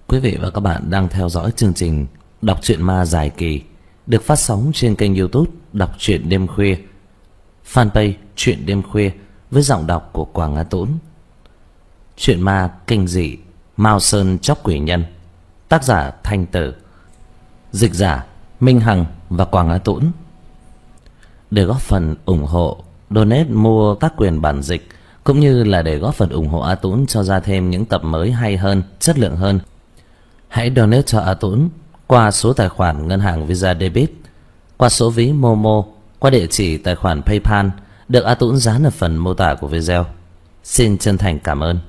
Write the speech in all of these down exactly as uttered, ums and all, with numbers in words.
Quý vị và các bạn đang theo dõi chương trình Đọc truyện ma dài kỳ được phát sóng trên kênh YouTube Đọc truyện đêm khuya, fanpage Truyện đêm khuya với giọng đọc của Quảng Á Tũng. Truyện ma kinh dị Mao Sơn Chóc Quỷ Nhân, tác giả Thanh Tử, dịch giả Minh Hằng và Quảng Á Tũng. Để góp phần ủng hộ, donate mua tác quyền bản dịch cũng như là để góp phần ủng hộ Á Tũng cho ra thêm những tập mới hay hơn, chất lượng hơn, hãy donate cho Á Tũng qua số tài khoản ngân hàng Visa Debit, qua số ví Momo, qua địa chỉ tài khoản PayPal được Á Tũng dán ở phần mô tả của video. Xin chân thành cảm ơn.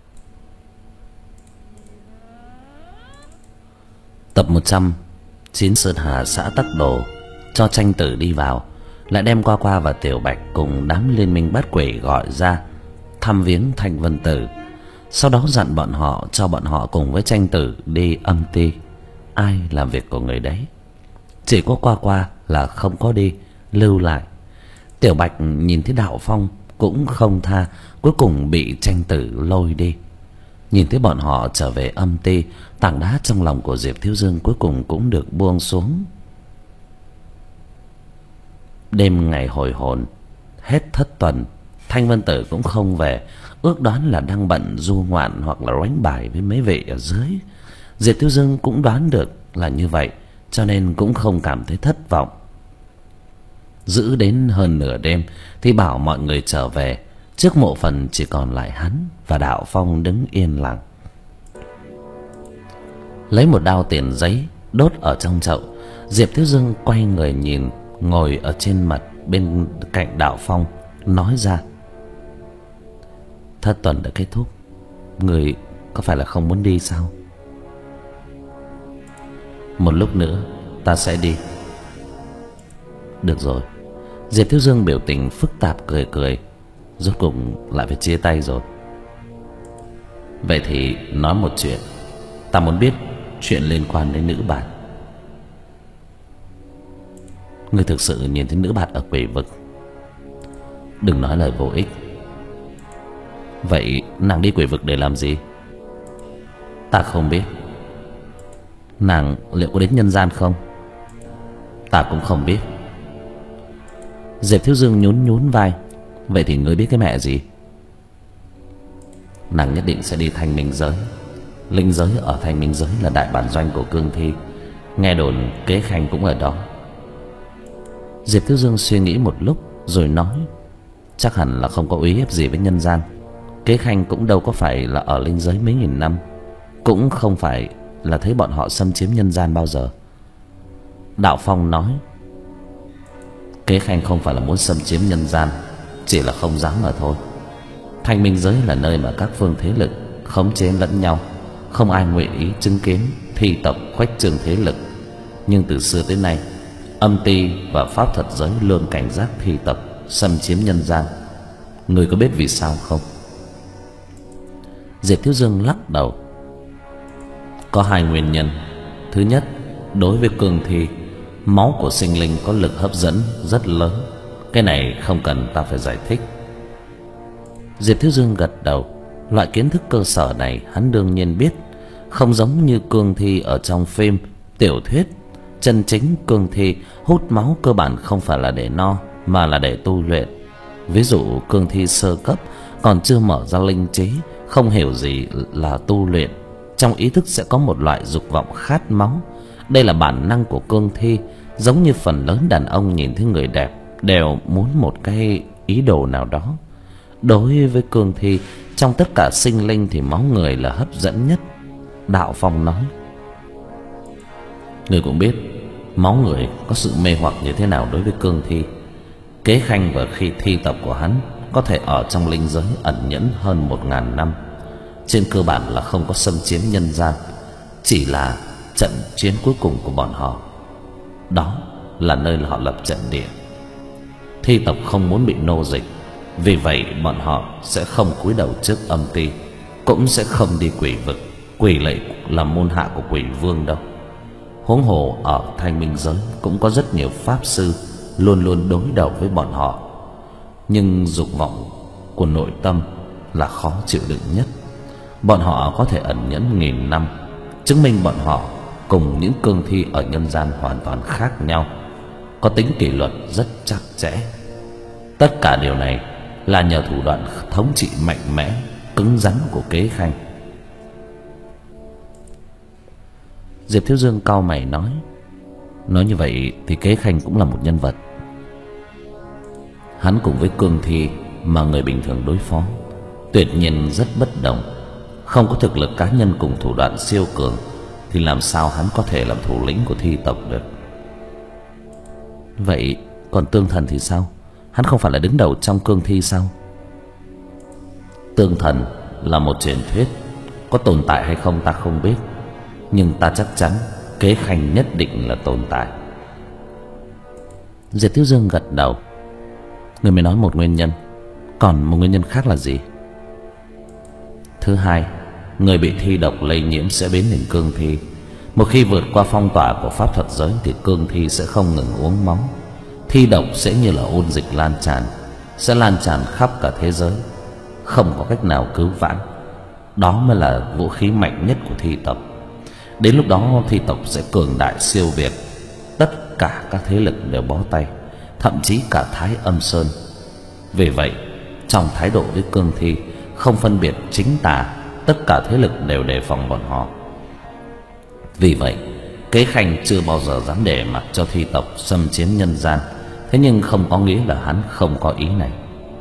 Tập một trăm. Chín Sơn Hà xã Tắc Đồ cho Tranh Tử đi vào, lại đem Qua Qua và Tiểu Bạch cùng đám liên minh bắt quỷ gọi ra thăm viếng Thanh Vân Tử. Sau đó dặn bọn họ cho bọn họ cùng với Tranh Tử đi âm ty, ai làm việc của người đấy. Chỉ có Qua Qua là không có đi, lưu lại. Tiểu Bạch nhìn thấy Đạo Phong cũng không tha, cuối cùng bị Tranh Tử lôi đi. Nhìn thấy bọn họ trở về âm ty, tảng đá trong lòng của Diệp Thiếu Dương cuối cùng cũng được buông xuống. Đêm ngày hồi hồn, hết thất tuần, Thanh Vân Tử cũng không về, ước đoán là đang bận du ngoạn hoặc là đánh bài với mấy vị ở dưới. Diệp Thiếu Dương cũng đoán được là như vậy, cho nên cũng không cảm thấy thất vọng. Giữ đến hơn nửa đêm thì bảo mọi người trở về. Trước mộ phần chỉ còn lại hắn và Đạo Phong đứng yên lặng. Lấy một đao tiền giấy đốt ở trong chậu, Diệp Thiếu Dương quay người nhìn ngồi ở trên mặt bên cạnh Đạo Phong, nói ra: thất tuần đã kết thúc, người có phải là không muốn đi sao? Một lúc nữa ta sẽ đi. Được rồi. Diệp Thiếu Dương biểu tình phức tạp cười cười. Rốt cuộc lại phải chia tay rồi. Vậy thì nói một chuyện, ta muốn biết chuyện liên quan đến nữ bạt. Ngươi thực sự nhìn thấy nữ bạt ở quỷ vực? Đừng nói lời vô ích. Vậy nàng đi quỷ vực để làm gì? Ta không biết. Nàng liệu có đến nhân gian không? Ta cũng không biết. Diệp Thiếu Dương nhún nhún vai. Vậy thì ngươi biết cái mẹ gì? Nàng nhất định sẽ đi Thanh Minh Giới. Linh giới ở Thanh Minh Giới là đại bản doanh của Cương Thi. Nghe đồn Kế Khanh cũng ở đó. Diệp Thiếu Dương suy nghĩ một lúc rồi nói: chắc hẳn là không có uy hiếp gì với nhân gian. Kế Khanh cũng đâu có phải là ở linh giới mấy nghìn năm, cũng không phải là thấy bọn họ xâm chiếm nhân gian bao giờ. Đạo Phong nói: Kế Khanh không phải là muốn xâm chiếm nhân gian, chỉ là không dám mà thôi. Thanh Minh Giới là nơi mà các phương thế lực khống chế lẫn nhau, không ai nguyện ý chứng kiến thi tộc khuếch trương thế lực. Nhưng từ xưa tới nay, âm ty và pháp thuật giới luôn cảnh giác thi tộc xâm chiếm nhân gian. Người có biết vì sao không? Diệp Thiếu Dương lắc đầu. Có hai nguyên nhân. Thứ nhất, đối với cương thi, máu của sinh linh có lực hấp dẫn rất lớn. Cái này không cần ta phải giải thích. Diệp Thiếu Dương gật đầu. Loại kiến thức cơ sở này hắn đương nhiên biết. Không giống như cương thi ở trong phim, tiểu thuyết. Chân chính cương thi hút máu cơ bản không phải là để no, mà là để tu luyện. Ví dụ cương thi sơ cấp còn chưa mở ra linh trí, không hiểu gì là tu luyện, trong ý thức sẽ có một loại dục vọng khát máu. Đây là bản năng của cương thi. Giống như phần lớn đàn ông nhìn thấy người đẹp đều muốn một cái ý đồ nào đó. Đối với cương thi, trong tất cả sinh linh thì máu người là hấp dẫn nhất. Đạo Phong nói: người cũng biết máu người có sự mê hoặc như thế nào đối với cương thi. Kế Khanh và khi thi tộc của hắn có thể ở trong linh giới ẩn nhẫn hơn một ngàn năm, trên cơ bản là không có xâm chiếm nhân gian. Chỉ là trận chiến cuối cùng của bọn họ, đó là nơi họ lập trận địa. Thi tộc không muốn bị nô dịch, vì vậy bọn họ sẽ không cúi đầu trước âm ty, cũng sẽ không đi quỷ vực. Quỷ lệ là môn hạ của quỷ vương đâu. Huống hồ ở Thanh Minh Giới cũng có rất nhiều pháp sư luôn luôn đối đầu với bọn họ. Nhưng dục vọng của nội tâm là khó chịu đựng nhất. Bọn họ có thể ẩn nhẫn nghìn năm, chứng minh bọn họ cùng những cương thi ở nhân gian hoàn toàn khác nhau, có tính kỷ luật rất chặt chẽ. Tất cả điều này là nhờ thủ đoạn thống trị mạnh mẽ, cứng rắn của Kế Khanh. Diệp Thiếu Dương cau mày nói: nói như vậy thì Kế Khanh cũng là một nhân vật. Hắn cùng với cương thi mà người bình thường đối phó tuyệt nhiên rất bất đồng. Không có thực lực cá nhân cùng thủ đoạn siêu cường thì làm sao hắn có thể làm thủ lĩnh của thi tộc được. Vậy còn Tương Thần thì sao? Hắn không phải là đứng đầu trong cương thi sao? Tương Thần là một truyền thuyết, có tồn tại hay không ta không biết, nhưng ta chắc chắn Kế Khanh nhất định là tồn tại. Diệp Thiếu Dương gật đầu. Người mới nói một nguyên nhân, còn một nguyên nhân khác là gì? Thứ hai, người bị thi độc lây nhiễm sẽ biến thành cương thi. Một khi vượt qua phong tỏa của pháp thuật giới thì cương thi sẽ không ngừng uống máu. Thi độc sẽ như là ôn dịch lan tràn, sẽ lan tràn khắp cả thế giới, không có cách nào cứu vãn. Đó mới là vũ khí mạnh nhất của thi tộc. Đến lúc đó thi tộc sẽ cường đại siêu việt. Tất cả các thế lực đều bó tay, thậm chí cả Thái Âm Sơn. Vì vậy, trong thái độ với cương thi không phân biệt chính tà, tất cả thế lực đều đề phòng bọn họ. Vì vậy, Kế Khanh chưa bao giờ dám để mặc cho thi tộc xâm chiếm nhân gian. Thế nhưng không có nghĩa là hắn không có ý này.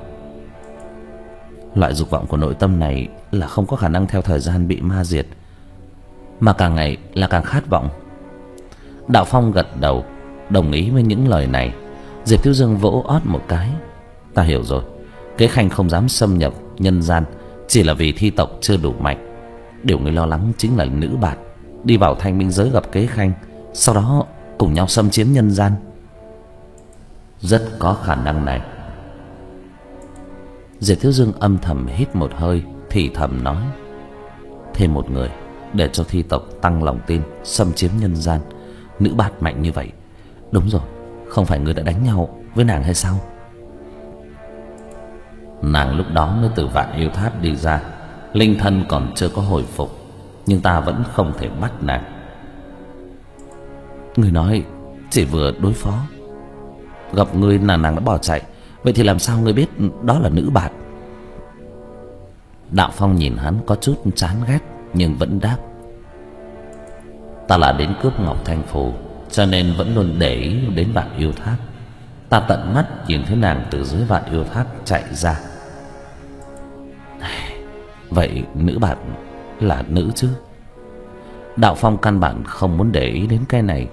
Loại dục vọng của nội tâm này là không có khả năng theo thời gian bị ma diệt, mà càng ngày là càng khát vọng. Đạo Phong gật đầu đồng ý với những lời này. Diệp Thiếu Dương vỗ ót một cái. Ta hiểu rồi. Kế Khanh không dám xâm nhập nhân gian chỉ là vì thi tộc chưa đủ mạnh. Điều người lo lắng chính là nữ bạt đi vào thanh minh giới gặp Kế Khanh, sau đó cùng nhau xâm chiếm nhân gian. Rất có khả năng này. Diệp Thiếu Dương âm thầm hít một hơi, thì thầm nói: thêm một người để cho thi tộc tăng lòng tin, xâm chiếm nhân gian. Nữ bạt mạnh như vậy. Đúng rồi, không phải người đã đánh nhau với nàng hay sao? Nàng lúc đó mới từ Vạn Yêu Tháp đi ra, linh thân còn chưa có hồi phục, nhưng ta vẫn không thể bắt nàng. Người nói chỉ vừa đối phó, gặp người là nàng đã bỏ chạy. Vậy thì làm sao người biết đó là nữ bạt? Đạo Phong nhìn hắn có chút chán ghét, nhưng vẫn đáp: ta là đến cướp Ngọc Thanh Phù, cho nên vẫn luôn để ý đến Vạn Yêu Tháp. Ta tận mắt nhìn thấy nàng từ dưới Vạn Yêu Tháp chạy ra. Vậy nữ bạt là nữ chứ? Đạo Phong căn bản không muốn để ý đến cái này.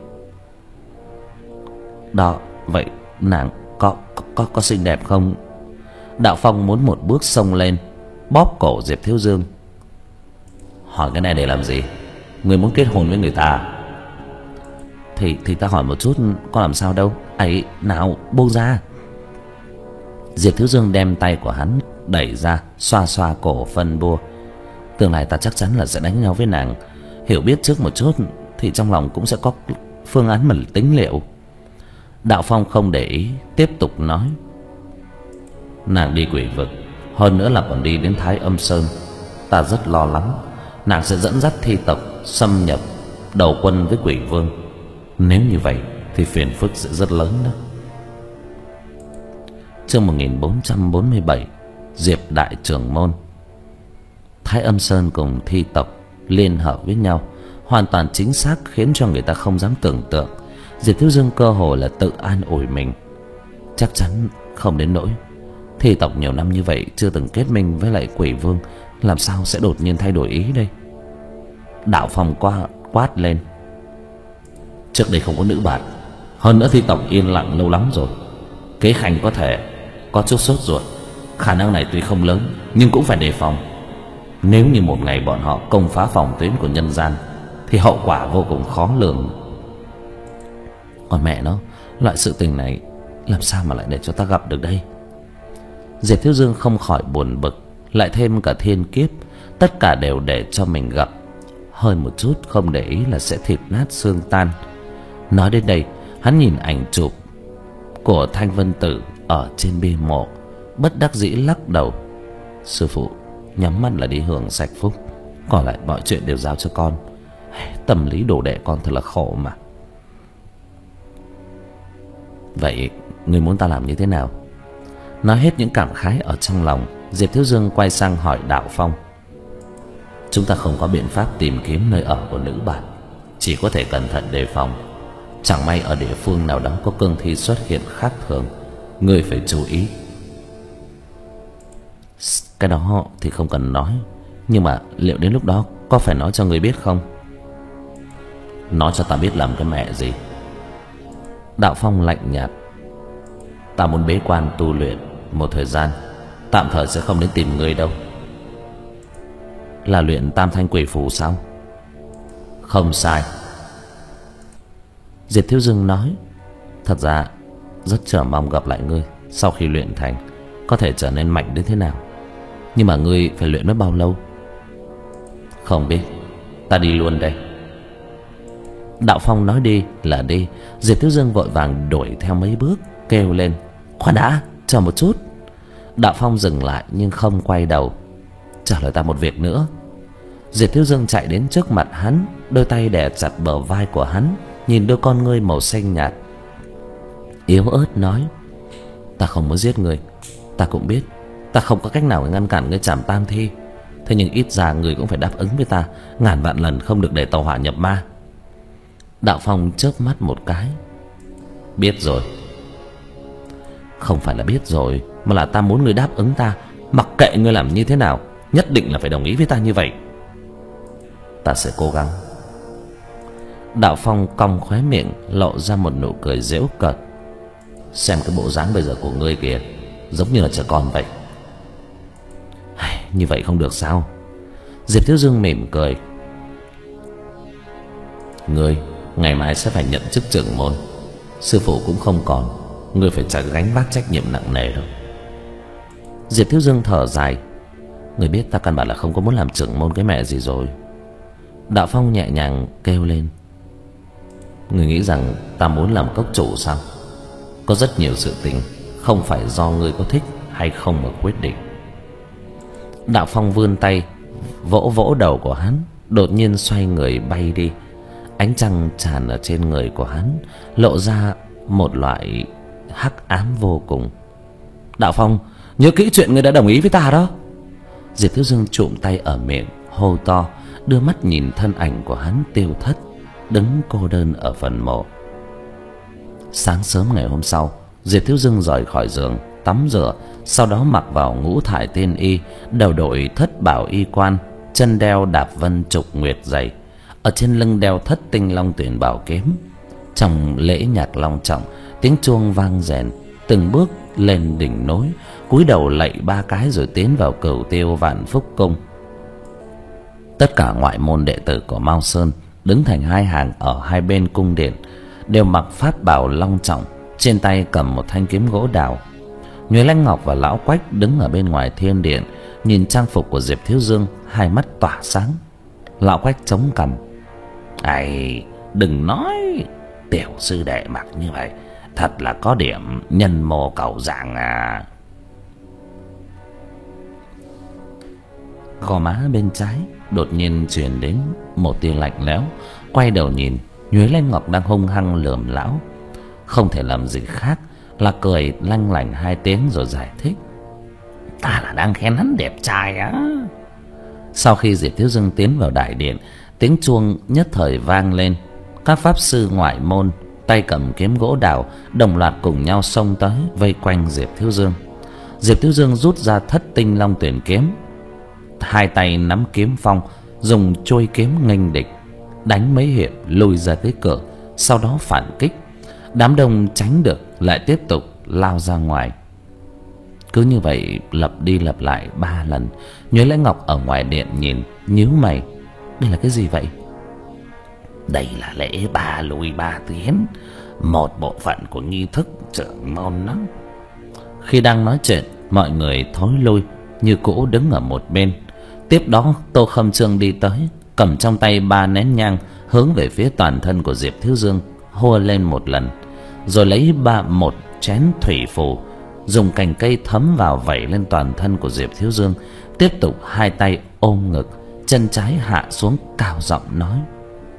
Đó, vậy nàng có có có xinh đẹp không? Đạo Phong muốn một bước xông lên, bóp cổ Diệp Thiếu Dương. Hỏi cái này để làm gì? Người muốn kết hôn với người ta? Thì thì ta hỏi một chút, có làm sao đâu. Ấy, nào buông ra. Diệp Thiếu Dương đem tay của hắn đẩy ra, xoa xoa cổ phân bua. Tương lai ta chắc chắn là sẽ đánh nhau với nàng. Hiểu biết trước một chút thì trong lòng cũng sẽ có phương án mà tính liệu. Đạo Phong không để ý, tiếp tục nói: nàng đi quỷ vực, hơn nữa là còn đi đến Thái Âm Sơn. Ta rất lo lắng nàng sẽ dẫn dắt thi tộc xâm nhập, đầu quân với quỷ vương. Nếu như vậy thì phiền phức sẽ rất lớn đó. Chương một nghìn bốn trăm bốn mươi bảy, Diệp Đại Trưởng Môn. Thái Âm Sơn cùng thi tộc liên hợp với nhau hoàn toàn chính xác, khiến cho người ta không dám tưởng tượng. Diệp Thiếu Dương cơ hồ là tự an ủi mình, chắc chắn không đến nỗi thi tộc nhiều năm như vậy chưa từng kết minh với lại quỷ vương, làm sao sẽ đột nhiên thay đổi ý đây? Đạo Phong qua quát lên: trước đây không có nữ bạt, hơn nữa thi tộc yên lặng lâu lắm rồi. Kế Khanh có thể có chút sốt ruột, khả năng này tuy không lớn nhưng cũng phải đề phòng. Nếu như một ngày bọn họ công phá phòng tuyến của nhân gian thì hậu quả vô cùng khó lường. Còn mẹ nó, loại sự tình này làm sao mà lại để cho ta gặp được đây? Diệp Thiếu Dương không khỏi buồn bực, lại thêm cả thiên kiếp, tất cả đều để cho mình gặp. Hơi một chút không để ý là sẽ thịt nát xương tan. Nói đến đây, hắn nhìn ảnh chụp của Thanh Vân Tử ở trên bia mộ, bất đắc dĩ lắc đầu: sư phụ, nhắm mắt là đi hưởng sạch phúc, còn lại mọi chuyện đều giao cho con. Tâm lý đồ đệ con thật là khổ mà. Vậy ngươi muốn ta làm như thế nào? Nói hết những cảm khái ở trong lòng, Diệp Thiếu Dương quay sang hỏi Đạo Phong. Chúng ta không có biện pháp tìm kiếm nơi ở của nữ bản, chỉ có thể cẩn thận đề phòng. Chẳng may ở địa phương nào đó có cương thi xuất hiện khác thường, ngươi phải chú ý. Cái đó thì không cần nói, nhưng mà liệu đến lúc đó có phải nói cho ngươi biết không? Nói cho ta biết làm cái mẹ gì? Đạo Phong lạnh nhạt. Ta muốn bế quan tu luyện một thời gian, tạm thời sẽ không đến tìm ngươi đâu. Là luyện Tam Thanh Quỷ Phù sao? Không sai. Diệp Thiếu Dương nói. Thật ra rất chờ mong gặp lại ngươi sau khi luyện thành, có thể trở nên mạnh đến thế nào. Nhưng mà ngươi phải luyện mất bao lâu? Không biết, ta đi luôn đây. Đạo Phong nói đi là đi. Diệp Thiếu Dương vội vàng đuổi theo mấy bước, kêu lên: khoan đã, chờ một chút. Đạo Phong dừng lại nhưng không quay đầu. Trả lời ta một việc nữa. Diệp Thiếu Dương chạy đến trước mặt hắn, đôi tay đè chặt bờ vai của hắn, nhìn đôi con ngươi màu xanh nhạt, yếu ớt nói: ta không muốn giết người. Ta cũng biết ta không có cách nào để ngăn cản ngươi trảm tam thi, thế nhưng ít ra người cũng phải đáp ứng với ta, ngàn vạn lần không được để tàu hỏa nhập ma. Đạo Phong chớp mắt một cái. Biết rồi. Không phải là biết rồi, mà là ta muốn ngươi đáp ứng ta. Mặc kệ ngươi làm như thế nào, nhất định là phải đồng ý với ta như vậy. Ta sẽ cố gắng. Đạo Phong cong khóe miệng, lộ ra một nụ cười giễu cợt. Xem cái bộ dáng bây giờ của ngươi kìa, giống như là trẻ con vậy. Như vậy không được sao? Diệp Thiếu Dương mỉm cười. Ngươi ngày mai sẽ phải nhận chức trưởng môn, sư phụ cũng không còn, ngươi phải trả gánh vác trách nhiệm nặng nề đâu. Diệp Thiếu Dương thở dài. Ngươi biết ta căn bản là không có muốn làm trưởng môn cái mẹ gì rồi. Đạo Phong nhẹ nhàng kêu lên. Ngươi nghĩ rằng ta muốn làm cốc chủ sao? Có rất nhiều sự tình không phải do ngươi có thích hay không mà quyết định. Đạo Phong vươn tay vỗ vỗ đầu của hắn, đột nhiên xoay người bay đi. Ánh trăng tràn ở trên người của hắn, lộ ra một loại hắc ám vô cùng. Đạo Phong, nhớ kỹ chuyện ngươi đã đồng ý với ta đó. Diệp Thiếu Dương trụm tay ở miệng, hô to, đưa mắt nhìn thân ảnh của hắn tiêu thất, đứng cô đơn ở phần mộ. Sáng sớm ngày hôm sau, Diệp Thiếu Dương rời khỏi giường, tắm rửa, sau đó mặc vào ngũ thải tiên y, đầu đội thất bảo y quan, chân đeo đạp vân trục nguyệt dày, ở trên lưng đeo thất tinh long tuyển bảo kiếm. Trong lễ nhạc long trọng, tiếng chuông vang rền, từng bước lên đỉnh núi, cúi đầu lạy ba cái rồi tiến vào cửu tiêu vạn phúc cung. Tất cả ngoại môn đệ tử của Mao Sơn đứng thành hai hàng ở hai bên cung điện, đều mặc pháp bào long trọng, trên tay cầm một thanh kiếm gỗ đào. Nhuế Lanh Ngọc và Lão Quách đứng ở bên ngoài thiên điện, nhìn trang phục của Diệp Thiếu Dương, hai mắt tỏa sáng. Lão Quách chống cằm. Ai, đừng nói, tiểu sư đệ mặc như vậy thật là có điểm nhân mô cầu dạng à. Gò má bên trái đột nhiên truyền đến một tia lạnh lẽo. Quay đầu nhìn, Nhuế Lanh Ngọc đang hung hăng lườm lão, không thể làm gì khác là cười lanh lảnh hai tiếng rồi giải thích. Ta là đang khen hắn đẹp trai á. Sau khi Diệp Thiếu Dương tiến vào đại điện, tiếng chuông nhất thời vang lên. Các pháp sư ngoại môn tay cầm kiếm gỗ đào đồng loạt cùng nhau xông tới vây quanh Diệp Thiếu Dương. Diệp Thiếu Dương rút ra thất tinh long tuyển kiếm, hai tay nắm kiếm phong, dùng trôi kiếm nghênh địch, đánh mấy hiệp lùi ra tới cửa, sau đó phản kích. Đám đông tránh được lại tiếp tục lao ra ngoài. Cứ như vậy lặp đi lặp lại ba lần. Nhuế Lễ Ngọc ở ngoài điện nhìn, nhíu mày. Đây là cái gì vậy? Đây là lễ ba lùi ba tiến, một bộ phận của nghi thức trưởng môn đó. Khi đang nói chuyện, mọi người thối lui, Như Cũ đứng ở một bên. Tiếp đó Tô Khâm Trương đi tới, cầm trong tay ba nén nhang hướng về phía toàn thân của Diệp Thiếu Dương, hô lên một lần, rồi lấy ba một chén thủy phù, dùng cành cây thấm vào vẩy lên toàn thân của Diệp Thiếu Dương. Tiếp tục hai tay ôm ngực, chân trái hạ xuống, cao giọng nói: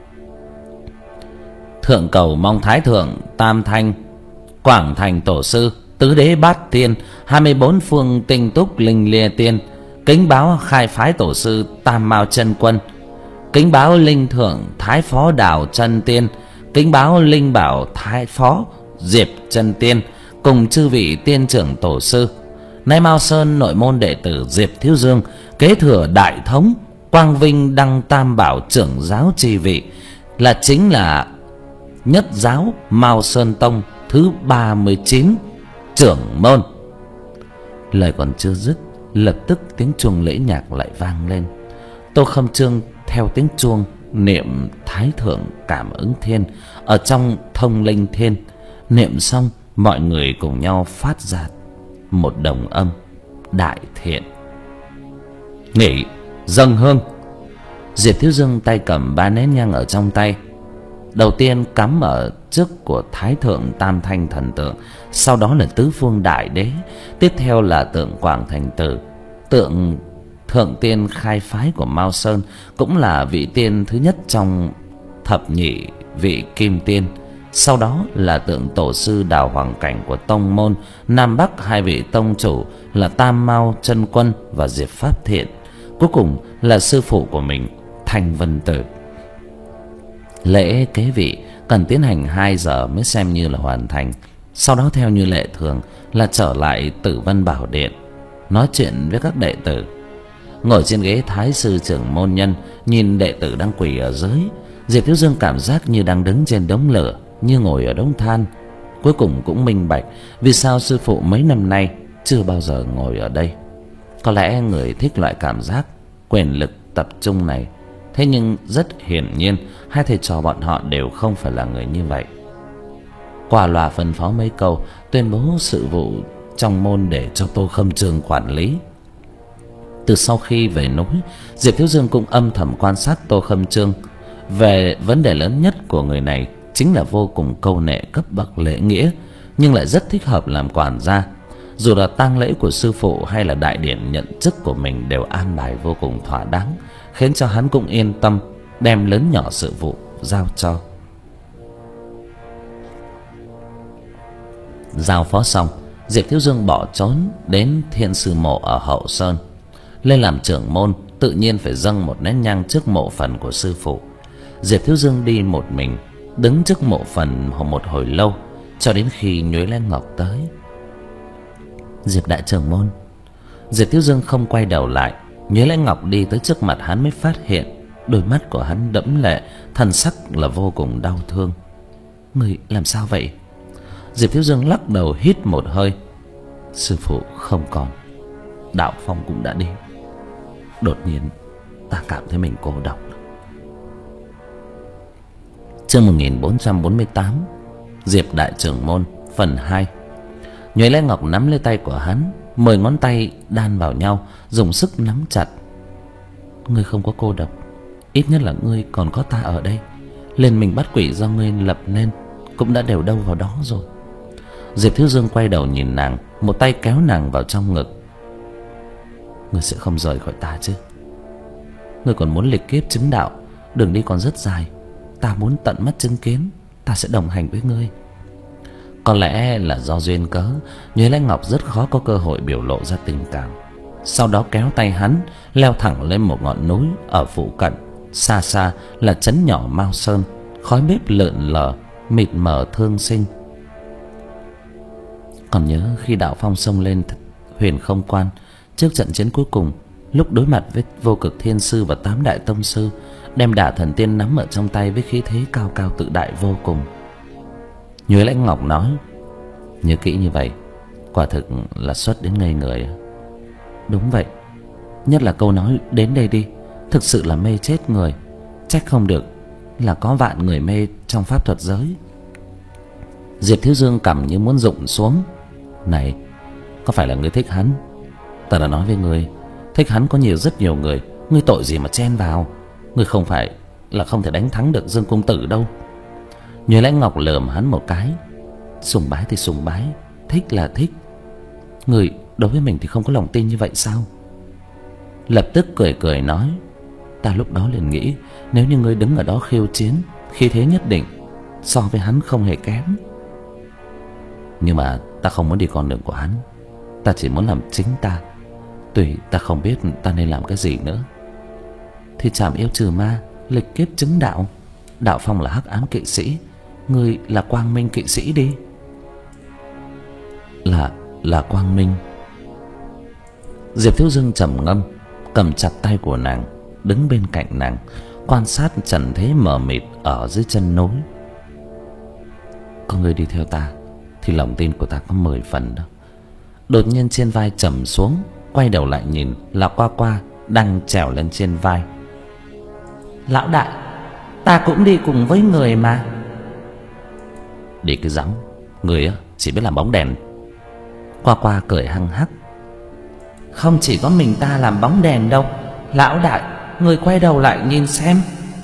thượng cầu mong Thái thượng Tam Thanh Quảng Thành tổ sư, tứ đế bát tiên, hai mươi bốn phương tinh túc linh lia tiên, kính báo khai phái tổ sư Tam Mao chân quân, kính báo linh thượng Thái phó Đào chân tiên, kính báo linh bảo Thái phó Diệp chân tiên, cùng chư vị tiên trưởng tổ sư. Nay Mao Sơn nội môn đệ tử Diệp Thiếu Dương kế thừa đại thống, quang vinh đăng tam bảo trưởng giáo chi vị, là chính là nhất giáo Mao Sơn Tông thứ ba mươi chín trưởng môn. Lời còn chưa dứt, lập tức tiếng chuông lễ nhạc lại vang lên. Tô Khâm Trương theo tiếng chuông niệm Thái thượng cảm ứng thiên ở trong thông linh thiên. Niệm xong, mọi người cùng nhau phát ra một đồng âm: đại thiện. Nghỉ, dâng hương. Diệp Thiếu Dương tay cầm ba nén nhang ở trong tay. Đầu tiên cắm ở trước của Thái thượng Tam Thanh thần tượng, sau đó là tứ phương đại đế, tiếp theo là tượng Quảng Thành Tử, tượng thượng tiên khai phái của Mao Sơn, cũng là vị tiên thứ nhất trong thập nhị vị kim tiên. Sau đó là tượng tổ sư Đào Hoàng Cảnh của tông môn Nam Bắc, hai vị tông chủ là Tam Mao chân quân và Diệp Pháp Thiện. Cuối cùng là sư phụ của mình, Thanh Vân Tử. Lễ kế vị cần tiến hành hai giờ mới xem như là hoàn thành. Sau đó theo như lệ thường là trở lại Tử Vân Bảo Điện, nói chuyện với các đệ tử. Ngồi trên ghế thái sư trưởng môn nhân, nhìn đệ tử đang quỳ ở dưới, Diệp Thiếu Dương cảm giác như đang đứng trên đống lửa, như ngồi ở đống than. Cuối cùng cũng minh bạch vì sao sư phụ mấy năm nay chưa bao giờ ngồi ở đây. Có lẽ người thích loại cảm giác quyền lực tập trung này. Thế nhưng rất hiển nhiên hai thầy trò bọn họ đều không phải là người như vậy. Qua loa phân phó mấy câu, tuyên bố sự vụ trong môn để cho Tô Khâm Trương quản lý. Từ sau khi về núi, Diệp Thiếu Dương cũng âm thầm quan sát Tô Khâm Trương. Về vấn đề lớn nhất của người này chính là vô cùng câu nệ cấp bậc lễ nghĩa, nhưng lại rất thích hợp làm quản gia. Dù là tang lễ của sư phụ hay là đại điển nhận chức của mình đều an bài vô cùng thỏa đáng, khiến cho hắn cũng yên tâm đem lớn nhỏ sự vụ giao cho. Giao phó xong, Diệp Thiếu Dương bỏ trốn đến Thiên Sư Mộ ở Hậu Sơn. Lên làm trưởng môn tự nhiên phải dâng một nén nhang trước mộ phần của sư phụ. Diệp Thiếu Dương đi một mình, đứng trước mộ phần một hồi lâu, cho đến khi Nhuế Lan Ngọc tới. Diệp đại trưởng môn. Diệp Thiếu Dương không quay đầu lại. Nhuế Lan Ngọc đi tới trước mặt hắn mới phát hiện đôi mắt của hắn đẫm lệ, thần sắc là vô cùng đau thương. Người làm sao vậy? Diệp Thiếu Dương lắc đầu hít một hơi. Sư phụ không còn, đạo phong cũng đã đi. Đột nhiên ta cảm thấy mình cô độc. Chương một nghìn bốn trăm bốn mươi tám, Diệp đại trưởng môn phần hai. Nhuế Lan Ngọc nắm lấy tay của hắn, mười ngón tay đan vào nhau, dùng sức nắm chặt. Ngươi không có cô độc, ít nhất là ngươi còn có ta ở đây. Liên minh bắt quỷ do ngươi lập nên cũng đã đều đâu vào đó rồi. Diệp Thiếu Dương quay đầu nhìn nàng, một tay kéo nàng vào trong ngực. Ngươi sẽ không rời khỏi ta chứ? Ngươi còn muốn lịch kiếp chứng đạo, đường đi còn rất dài. Ta muốn tận mắt chứng kiến, ta sẽ đồng hành với ngươi. Có lẽ là do duyên cớ, Nhuế Lan Ngọc rất khó có cơ hội biểu lộ ra tình cảm. Sau đó kéo tay hắn leo thẳng lên một ngọn núi ở phụ cận. Xa xa là trấn nhỏ Mao Sơn, khói bếp lượn lờ, mịt mờ thương sinh. Còn nhớ khi đạo phong xông lên Huyền Không Quan trước trận chiến cuối cùng, lúc đối mặt với Vô Cực Thiên Sư và tám đại tông sư, đem Đả Thần Tiên nắm ở trong tay với khí thế cao cao tự đại vô cùng. Nhuế Lan Ngọc nói, nhớ kỹ như vậy, quả thực là xuất đến ngây người. Đúng vậy, nhất là câu nói đến đây đi, thực sự là mê chết người. Trách không được là có vạn người mê trong pháp thuật giới. Diệp Thiếu Dương cằm như muốn rụng xuống. Này, có phải là ngươi thích hắn? Ta đã nói với ngươi, thích hắn có nhiều rất nhiều người, ngươi tội gì mà chen vào? Ngươi không phải là không thể đánh thắng được Dương Công Tử đâu. Nhuế Lan Ngọc lườm hắn một cái. Sùng bái thì sùng bái, thích là thích. Người đối với mình thì không có lòng tin như vậy sao? Lập tức cười cười nói, ta lúc đó liền nghĩ, nếu như ngươi đứng ở đó khiêu chiến, khí thế nhất định, so với hắn không hề kém. Nhưng mà ta không muốn đi con đường của hắn. Ta chỉ muốn làm chính ta. Tuy ta không biết ta nên làm cái gì nữa. Thì trảm yêu trừ ma, lịch kiếp chứng đạo. Đạo Phong là hắc ám kỵ sĩ, ngươi là quang minh kỵ sĩ đi. Là là quang minh. Diệp Thiếu Dương trầm ngâm, cầm chặt tay của nàng, đứng bên cạnh nàng, quan sát trần thế mờ mịt ở dưới chân núi. Có người đi theo ta thì lòng tin của ta có mười phần đó. Đột nhiên trên vai trầm xuống, quay đầu lại nhìn là Qua Qua đang trèo lên trên vai. Lão đại, ta cũng đi cùng với người mà. Đi cái rắm, người chỉ biết làm bóng đèn. Qua Qua cười hăng hắc. Không chỉ có mình ta làm bóng đèn đâu, lão đại, người quay đầu lại nhìn xem.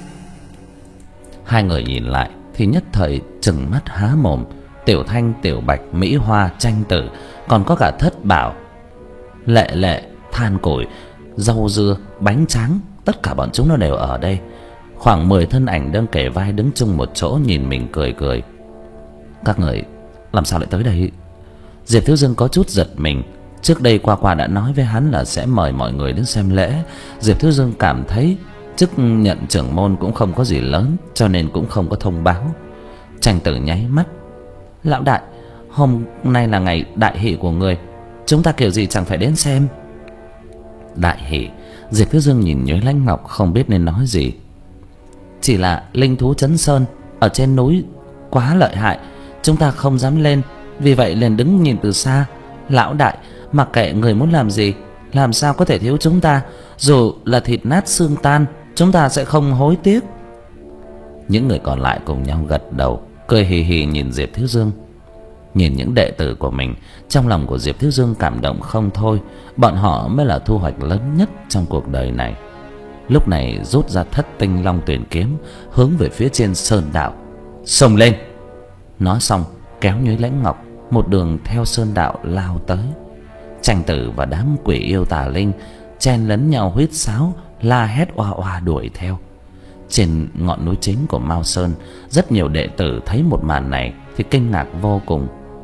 Hai người nhìn lại thì nhất thời trừng mắt há mồm. Tiểu Thanh, Tiểu Bạch, Mỹ Hoa, Tranh Tử, còn có cả Thất Bảo, Lệ Lệ, Than Củi, Rau Dưa, Bánh Tráng, tất cả bọn chúng nó đều ở đây. Khoảng mười thân ảnh đang kề vai đứng chung một chỗ nhìn mình cười cười. Các người làm sao lại tới đây? Diệp Thiếu Dương có chút giật mình. Trước đây Qua Qua đã nói với hắn là sẽ mời mọi người đến xem lễ. Diệp Thiếu Dương cảm thấy chức nhận trưởng môn cũng không có gì lớn, cho nên cũng không có thông báo. Tranh Tử nháy mắt. Lão đại, hôm nay là ngày đại hỷ của người, chúng ta kiểu gì chẳng phải đến xem. Đại hỷ? Diệp Thiếu Dương nhìn Nhuế Lãnh Ngọc không biết nên nói gì. Chỉ là linh thú Trấn Sơn ở trên núi quá lợi hại, chúng ta không dám lên, vì vậy liền đứng nhìn từ xa. Lão đại, mặc kệ người muốn làm gì, làm sao có thể thiếu chúng ta. Dù là thịt nát xương tan, chúng ta sẽ không hối tiếc. Những người còn lại cùng nhau gật đầu, cười hì hì nhìn Diệp Thiếu Dương. Nhìn những đệ tử của mình, trong lòng của Diệp Thiếu Dương cảm động không thôi. Bọn họ mới là thu hoạch lớn nhất trong cuộc đời này. Lúc này rút ra Thất Tinh Long Tuyển kiếm, hướng về phía trên sơn đạo. Xông lên! Nói xong kéo Nhuế Lãnh Ngọc một đường theo sơn đạo lao tới. Tranh Tử và đám quỷ yêu tà linh chen lấn nhau huýt sáo, la hét oa oa đuổi theo. Trên ngọn núi chính của Mao Sơn, rất nhiều đệ tử thấy một màn này thì kinh ngạc vô cùng.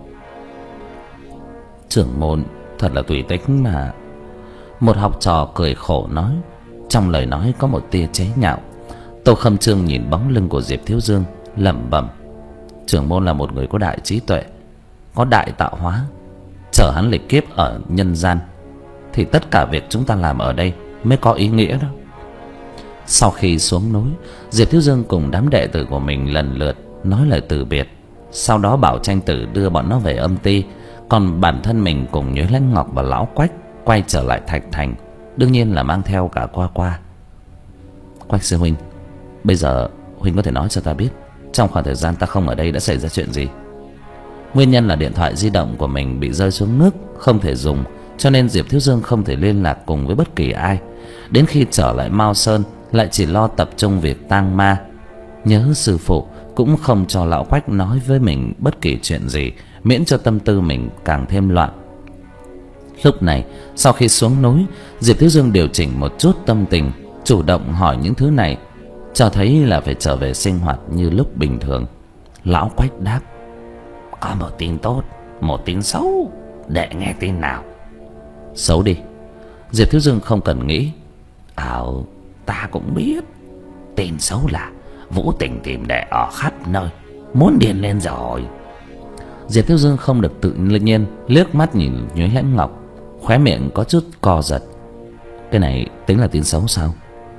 Trưởng môn thật là tùy tính mà. Một học trò cười khổ nói, trong lời nói có một tia chế nhạo. Tô Khâm Trương nhìn bóng lưng của Diệp Thiếu Dương, lẩm bẩm: trưởng môn là một người có đại trí tuệ, có đại tạo hóa. Chở hắn lịch kiếp ở nhân gian thì tất cả việc chúng ta làm ở đây mới có ý nghĩa đó. Sau khi xuống núi, Diệp Thiếu Dương cùng đám đệ tử của mình lần lượt nói lời từ biệt. Sau đó bảo Tranh Tử đưa bọn nó về âm ti, còn bản thân mình cùng Nhuế Lãnh Ngọc và Lão Quách quay trở lại Thạch Thành, đương nhiên là mang theo cả Qua Qua. Quách sư huynh, bây giờ huynh có thể nói cho ta biết trong khoảng thời gian ta không ở đây đã xảy ra chuyện gì? Nguyên nhân là điện thoại di động của mình bị rơi xuống nước, không thể dùng, cho nên Diệp Thiếu Dương không thể liên lạc cùng với bất kỳ ai. Đến khi trở lại Mao Sơn lại chỉ lo tập trung việc tang ma. Nhớ sư phụ cũng không cho Lão Quách nói với mình bất kỳ chuyện gì, miễn cho tâm tư mình càng thêm loạn. Lúc này sau khi xuống núi, Diệp Thiếu Dương điều chỉnh một chút tâm tình, chủ động hỏi những thứ này, cho thấy là phải trở về sinh hoạt như lúc bình thường. Lão Quách đáp: có một tin tốt, một tin xấu, để nghe tin nào. Xấu đi. Diệp Thiếu Dương không cần nghĩ: Ờ, ta cũng biết. Tin xấu là Vũ Tình tìm đệ ở khắp nơi, muốn điên lên rồi. Diệp Thiếu Dương không được tự nhiên liếc mắt nhìn Nhuế Lãnh Ngọc, khóe miệng có chút co giật. Cái này tính là tin xấu sao?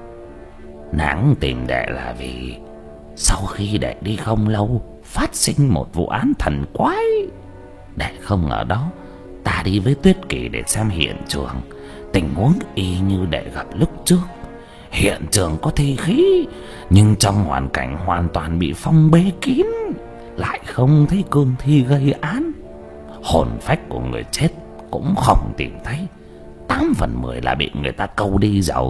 Nàng tìm đệ là vì sau khi đệ đi không lâu phát sinh một vụ án thần quái. Đệ không ngờ đó, ta đi với Tuyết Kỳ để xem hiện trường, tình huống y như đệ gặp lúc trước. Hiện trường có thi khí, nhưng trong hoàn cảnh hoàn toàn bị phong bế kín, lại không thấy cương thi gây án. Hồn phách của người chết cũng không tìm thấy, tám phần mười là bị người ta câu đi rồi.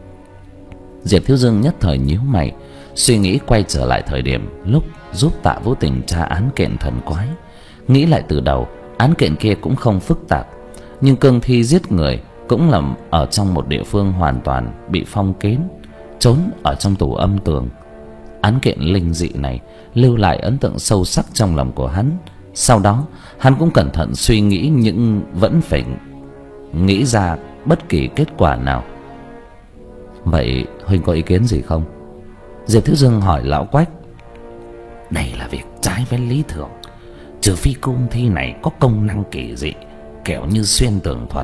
Diệp Thiếu Dương nhất thời nhíu mày, suy nghĩ quay trở lại thời điểm lúc giúp Tạ Vũ Tình tra án kiện thần quái. Nghĩ lại từ đầu, án kiện kia cũng không phức tạp, nhưng cương thi giết người cũng là ở trong một địa phương hoàn toàn bị phong kín, trốn ở trong tủ âm tường. Án kiện linh dị này lưu lại ấn tượng sâu sắc trong lòng của hắn. Sau đó hắn cũng cẩn thận suy nghĩ, nhưng vẫn phải nghĩ ra bất kỳ kết quả nào. Vậy huynh có ý kiến gì không? Diệp Thiếu Dương hỏi lão Quách. Đây là việc trái với lý thường, trừ phi cương thi này có công năng kỳ dị, kiểu như xuyên tường thuật.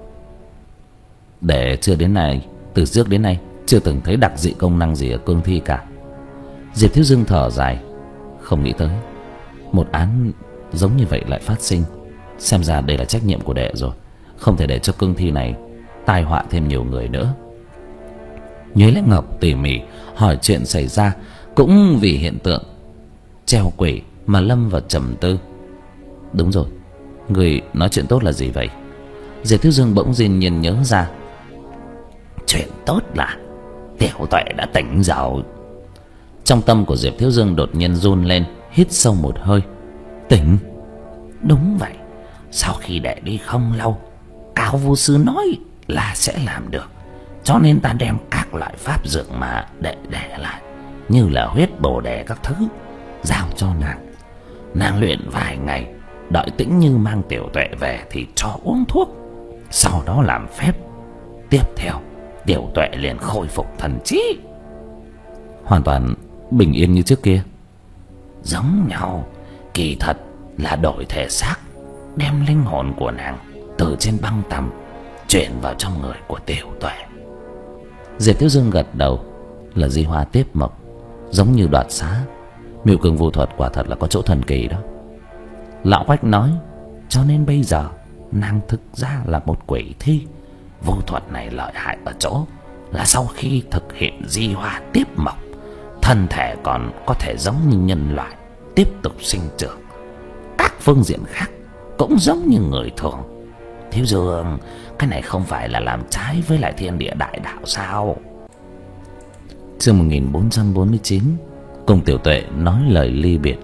Để chưa đến nay, từ trước đến nay chưa từng thấy đặc dị công năng gì ở cương thi cả. Diệp Thiếu Dương thở dài, không nghĩ tới một án giống như vậy lại phát sinh. Xem ra đây là trách nhiệm của đệ rồi, không thể để cho cương thi này tai họa thêm nhiều người nữa. Nhuế Lãnh Ngọc tỉ mỉ hỏi chuyện xảy ra, cũng vì hiện tượng treo quỷ mà lâm vào trầm tư. Đúng rồi, người nói chuyện tốt là gì vậy? Diệp Thiếu Dương bỗng nhiên nhớ ra. Chuyện tốt là Tiểu Tuệ đã tỉnh rồi. Trong tâm của Diệp Thiếu Dương đột nhiên run lên, hít sâu một hơi. Tỉnh? Đúng vậy. Sau khi đệ đi không lâu, Cao Vô Sư nói là sẽ làm được, cho nên ta đem các loại pháp dược mà đệ để lại, như là huyết bồ đề các thứ, giao cho nàng. Nàng luyện vài ngày, đợi Tĩnh Như mang Tiểu Tuệ về thì cho uống thuốc, sau đó làm phép. Tiếp theo Tiểu Tuệ liền khôi phục thần trí, hoàn toàn bình yên như trước kia. Giống nhau, kỳ thật là đổi thể xác, đem linh hồn của nàng từ trên băng tầm chuyển vào trong người của Tiểu Tuệ. Diệp Thiếu Dương gật đầu. Là di hoa tiếp mộc, giống như đoạt xá. Miêu Cương Vu thuật quả thật là có chỗ thần kỳ đó. Lão Quách nói, cho nên bây giờ nàng thực ra là một quỷ thi. Vu thuật này lợi hại ở chỗ là sau khi thực hiện di hoa tiếp mộc, thân thể còn có thể giống như nhân loại, tiếp tục sinh trưởng. Các phương diện khác cũng giống như người thường. Thiếu Dương, cái này không phải là làm trái với lại thiên địa đại đạo sao? Chương một nghìn bốn trăm bốn mươi chín, cùng Tiểu Tuệ nói lời ly biệt.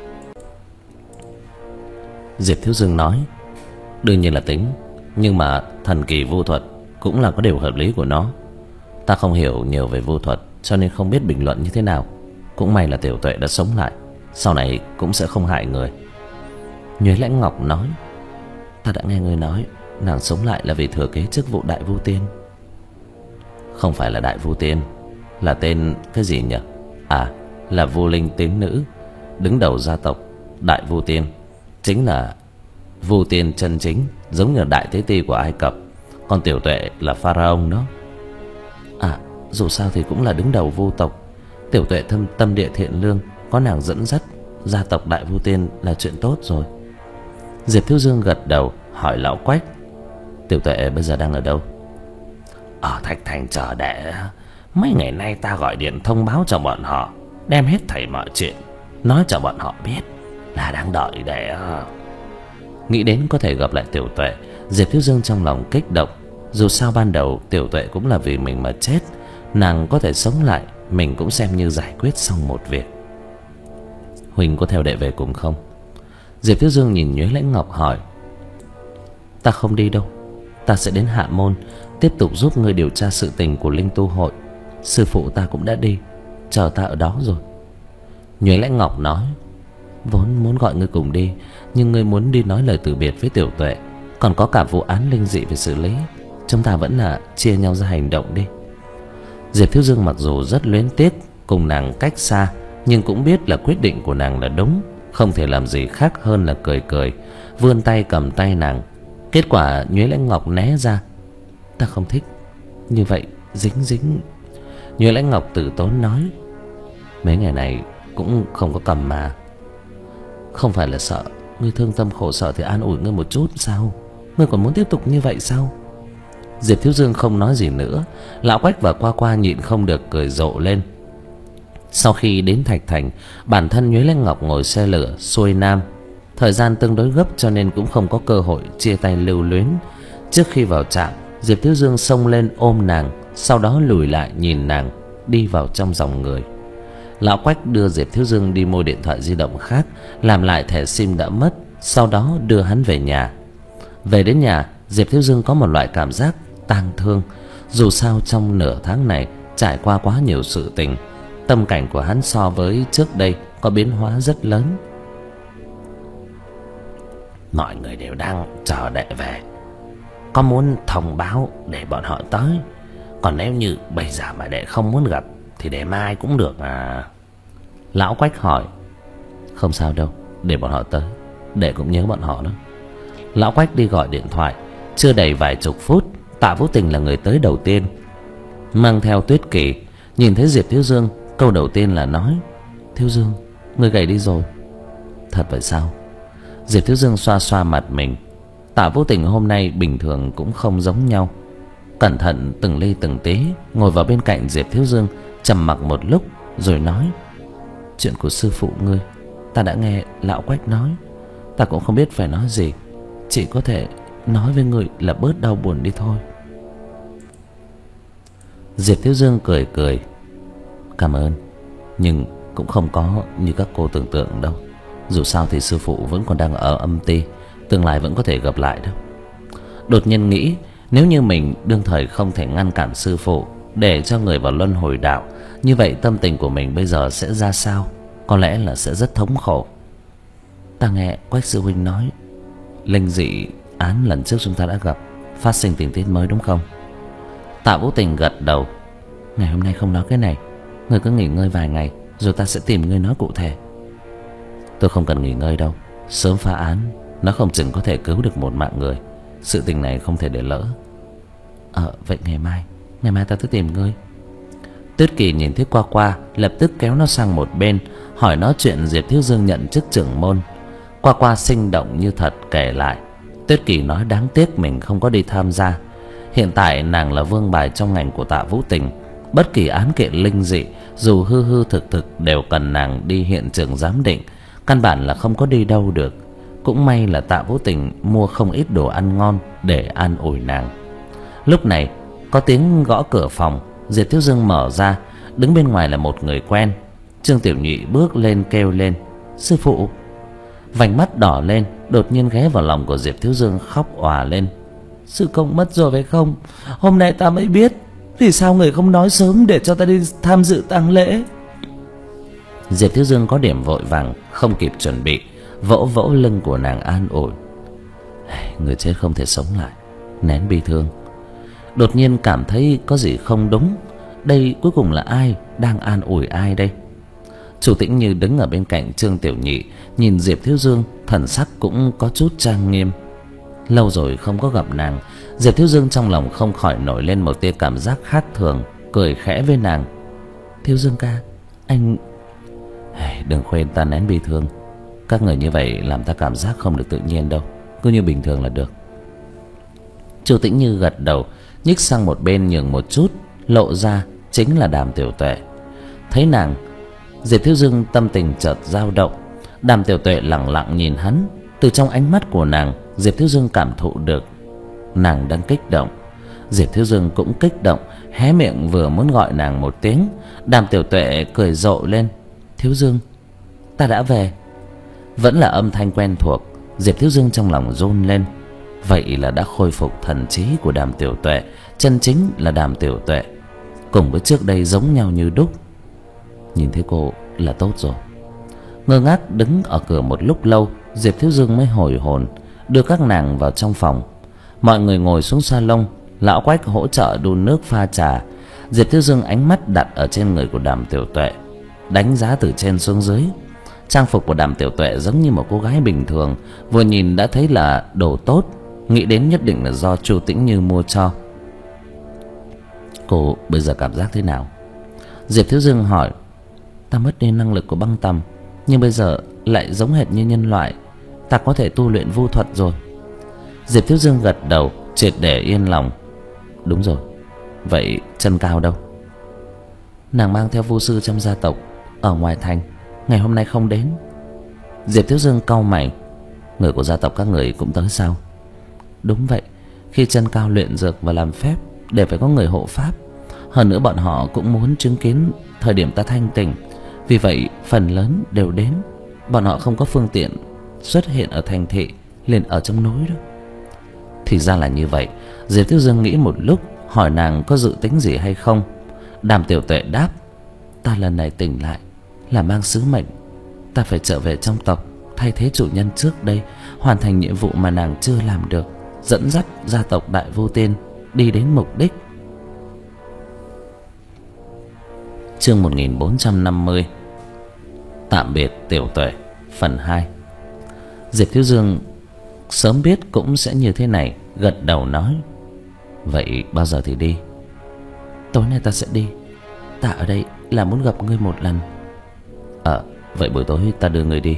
Diệp Thiếu Dương nói, đương nhiên là tính, nhưng mà thần kỳ vu thuật cũng là có điều hợp lý của nó. Ta không hiểu nhiều về vu thuật, cho nên không biết bình luận như thế nào. Cũng may là Tiểu Tuệ đã sống lại, sau này cũng sẽ không hại người. Nhuế Lãnh Ngọc nói, ta đã nghe người nói nàng sống lại là vì thừa kế chức vụ đại vu tiên. Không phải là đại vu tiên, là tên cái gì nhỉ? À, là Vu Linh tín nữ, đứng đầu gia tộc đại vu tiên, chính là vu tiên chân chính, giống như đại tế ti của Ai Cập. Còn Tiểu Tuệ là pharaoh đó. À, dù sao thì cũng là đứng đầu vu tộc. Tiểu Tuệ thâm tâm địa thiện lương, có nàng dẫn dắt gia tộc đại vu tiên là chuyện tốt rồi. Diệp Thiếu Dương gật đầu, hỏi lão Quách, Tiểu Tuệ bây giờ đang ở đâu? Ở Thạch Thành chờ đệ. Mấy ngày nay ta gọi điện thông báo cho bọn họ, đem hết thảy mọi chuyện nói cho bọn họ biết, là đang đợi để... Nghĩ đến có thể gặp lại Tiểu Tuệ, Diệp Thiếu Dương trong lòng kích động. Dù sao ban đầu Tiểu Tuệ cũng là vì mình mà chết, nàng có thể sống lại, mình cũng xem như giải quyết xong một việc. Huỳnh có theo đệ về cùng không? Diệp Thiếu Dương nhìn Nhuế Lãnh Ngọc hỏi. Ta không đi đâu, ta sẽ đến Hạ Môn tiếp tục giúp ngươi điều tra sự tình của Linh Tu Hội. Sư phụ ta cũng đã đi, chờ ta ở đó rồi. Nhuế Lãnh Ngọc nói, vốn muốn gọi ngươi cùng đi, nhưng ngươi muốn đi nói lời từ biệt với Tiểu Tuệ, còn có cả vụ án linh dị phải xử lý, chúng ta vẫn là chia nhau ra hành động đi. Diệp Thiếu Dương mặc dù rất luyến tiếc cùng nàng cách xa, nhưng cũng biết là quyết định của nàng là đúng, không thể làm gì khác hơn là cười cười, vươn tay cầm tay nàng. Kết quả Nhuế Lãnh Ngọc né ra. Ta không thích như vậy, dính dính. Nhuế Lãnh Ngọc từ tốn nói, mấy ngày này cũng không có cầm mà. Không phải là sợ ngươi thương tâm khổ sở thì an ủi ngươi một chút sao? Ngươi còn muốn tiếp tục như vậy sao? Diệp Thiếu Dương không nói gì nữa. Lão Quách và Qua Qua nhịn không được cười rộ lên. Sau khi đến Thạch Thành, bản thân Nhuế Lãnh Ngọc ngồi xe lửa xuôi nam. Thời gian tương đối gấp cho nên cũng không có cơ hội chia tay lưu luyến. Trước khi vào trạm, Diệp Thiếu Dương xông lên ôm nàng, sau đó lùi lại nhìn nàng đi vào trong dòng người. Lão Quách đưa Diệp Thiếu Dương đi mua điện thoại di động khác, làm lại thẻ sim đã mất, sau đó đưa hắn về nhà. Về đến nhà, Diệp Thiếu Dương có một loại cảm giác tang thương. Dù sao trong nửa tháng này trải qua quá nhiều sự tình, tâm cảnh của hắn so với trước đây có biến hóa rất lớn. Mọi người đều đang chờ đệ về, có muốn thông báo để bọn họ tới. Còn nếu như bây giờ mà đệ không muốn gặp thì để mai cũng được à. Lão Quách hỏi. Không sao đâu, để bọn họ tới, đệ cũng nhớ bọn họ đó. Lão Quách đi gọi điện thoại. Chưa đầy vài chục phút, Tạ Vũ Tình là người tới đầu tiên, mang theo Tuyết Kỳ. Nhìn thấy Diệp Thiếu Dương, câu đầu tiên là nói: Thiếu Dương, người gầy đi rồi. Thật vậy sao? Diệp Thiếu Dương xoa xoa mặt mình. Tạ Vũ Tình hôm nay bình thường cũng không giống nhau. Cẩn thận từng ly từng tí ngồi vào bên cạnh Diệp Thiếu Dương, trầm mặc một lúc rồi nói: Chuyện của sư phụ ngươi ta đã nghe lão Quách nói, ta cũng không biết phải nói gì, chỉ có thể nói với người là bớt đau buồn đi thôi. Diệp Thiếu Dương cười cười: Cảm ơn, nhưng cũng không có như các cô tưởng tượng đâu. Dù sao thì sư phụ vẫn còn đang ở âm ti, tương lai vẫn có thể gặp lại đâu. Đột nhiên nghĩ, nếu như mình đương thời không thể ngăn cản sư phụ để cho người vào luân hồi đạo, như vậy tâm tình của mình bây giờ sẽ ra sao? Có lẽ là sẽ rất thống khổ. Ta nghe Quách sư huynh nói linh dị án lần trước chúng ta đã gặp phát sinh tình tiết mới đúng không? Tạ Vũ Tình gật đầu. Ngày hôm nay không nói cái này, ngươi cứ nghỉ ngơi vài ngày rồi ta sẽ tìm ngươi nói cụ thể. Tôi không cần nghỉ ngơi đâu, sớm phá án nó không chừng có thể cứu được một mạng người. Sự tình này không thể để lỡ. Ờ vậy ngày mai Ngày mai ta tới tìm ngươi. Tuyết Kỳ nhìn thấy Qua Qua, lập tức kéo nó sang một bên, hỏi nó chuyện Diệp Thiếu Dương nhận chức trưởng môn. Qua Qua sinh động như thật kể lại. Tuyết Kỳ nói đáng tiếc mình không có đi tham gia. Hiện tại nàng là vương bài trong ngành của Tạ Vũ Tình, bất kỳ án kiện linh dị dù hư hư thực thực đều cần nàng đi hiện trường giám định, căn bản là không có đi đâu được. Cũng may là Tạ Vũ Tình mua không ít đồ ăn ngon để an ủi nàng. Lúc này có tiếng gõ cửa phòng. Diệp Thiếu Dương mở ra, đứng bên ngoài là một người quen. Trương Tiểu Nhụy bước lên kêu lên: Sư phụ! Vành mắt đỏ lên, đột nhiên ghé vào lòng của Diệp Thiếu Dương khóc òa lên: Sư công mất rồi phải không? Hôm nay ta mới biết, vì sao người không nói sớm để cho ta đi tham dự tang lễ? Diệp Thiếu Dương có điểm vội vàng, không kịp chuẩn bị, vỗ vỗ lưng của nàng an ủi: Người chết không thể sống lại, nén bi thương. Đột nhiên cảm thấy có gì không đúng. Đây cuối cùng là ai đang an ủi ai đây? Chủ Tĩnh Như đứng ở bên cạnh Trương Tiểu Nhị, nhìn Diệp Thiếu Dương, thần sắc cũng có chút trang nghiêm. Lâu rồi không có gặp nàng, Diệp Thiếu Dương trong lòng không khỏi nổi lên một tia cảm giác khác thường, cười khẽ với nàng: Thiếu Dương ca, anh... Đừng khuyên ta nén bi thương. Các người như vậy làm ta cảm giác không được tự nhiên đâu, cứ như bình thường là được. Chủ Tĩnh Như gật đầu, nhích sang một bên nhường một chút, lộ ra chính là Đàm Tiểu Tuệ. Thấy nàng, Diệp Thiếu Dương tâm tình chợt dao động. Đàm Tiểu Tuệ lặng lặng nhìn hắn. Từ trong ánh mắt của nàng, Diệp Thiếu Dương cảm thụ được nàng đang kích động. Diệp Thiếu Dương cũng kích động, hé miệng vừa muốn gọi nàng một tiếng. Đàm Tiểu Tuệ cười rộ lên: Thiếu Dương, ta đã về. Vẫn là âm thanh quen thuộc. Diệp Thiếu Dương trong lòng run lên. Vậy là đã khôi phục thần trí của Đàm Tiểu Tuệ, chân chính là Đàm Tiểu Tuệ, cùng với trước đây giống nhau như đúc. Nhìn thấy cô là tốt rồi. Ngơ ngác đứng ở cửa một lúc lâu, Diệp Thiếu Dương mới hồi hồn, đưa các nàng vào trong phòng. Mọi người ngồi xuống salon. Lão Quách hỗ trợ đun nước pha trà. Diệp Thiếu Dương ánh mắt đặt ở trên người của Đàm Tiểu Tuệ, đánh giá từ trên xuống dưới. Trang phục của Đàm Tiểu Tuệ giống như một cô gái bình thường, vừa nhìn đã thấy là đồ tốt, nghĩ đến nhất định là do Chu Tĩnh Như mua cho. Cô bây giờ cảm giác thế nào? Diệp Thiếu Dương hỏi. Ta mất đi năng lực của băng tầm, nhưng bây giờ lại giống hệt như nhân loại. Ta có thể tu luyện vu thuật rồi. Diệp Thiếu Dương gật đầu, triệt để yên lòng. Đúng rồi. Vậy Chân Cao đâu? Nàng mang theo vu sư trong gia tộc ở ngoài thành, ngày hôm nay không đến. Diệp Thiếu Dương cau mày. Người của gia tộc các người cũng tới sao? Đúng vậy. Khi Chân Cao luyện dược và làm phép để phải có người hộ pháp. Hơn nữa bọn họ cũng muốn chứng kiến thời điểm ta thanh tỉnh, vì vậy phần lớn đều đến. Bọn họ không có phương tiện xuất hiện ở thành thị, liền ở trong núi đó. Thì ra là như vậy. Diệp Thiếu Dương nghĩ một lúc, hỏi nàng có dự tính gì hay không. Đàm Tiểu Tuệ đáp. Ta lần này tỉnh lại là mang sứ mệnh. Ta phải trở về trong tộc, thay thế chủ nhân trước đây, hoàn thành nhiệm vụ mà nàng chưa làm được, dẫn dắt gia tộc Đại Vô Tiên đi đến mục đích. Chương một nghìn bốn trăm năm mươi. Tạm biệt Tiểu Tuệ, phần hai. Diệp Thiếu Dương sớm biết cũng sẽ như thế này, gật đầu nói: Vậy bao giờ thì đi? Tối nay ta sẽ đi. Ta ở đây là muốn gặp ngươi một lần. Ờ, vậy buổi tối ta đưa ngươi đi.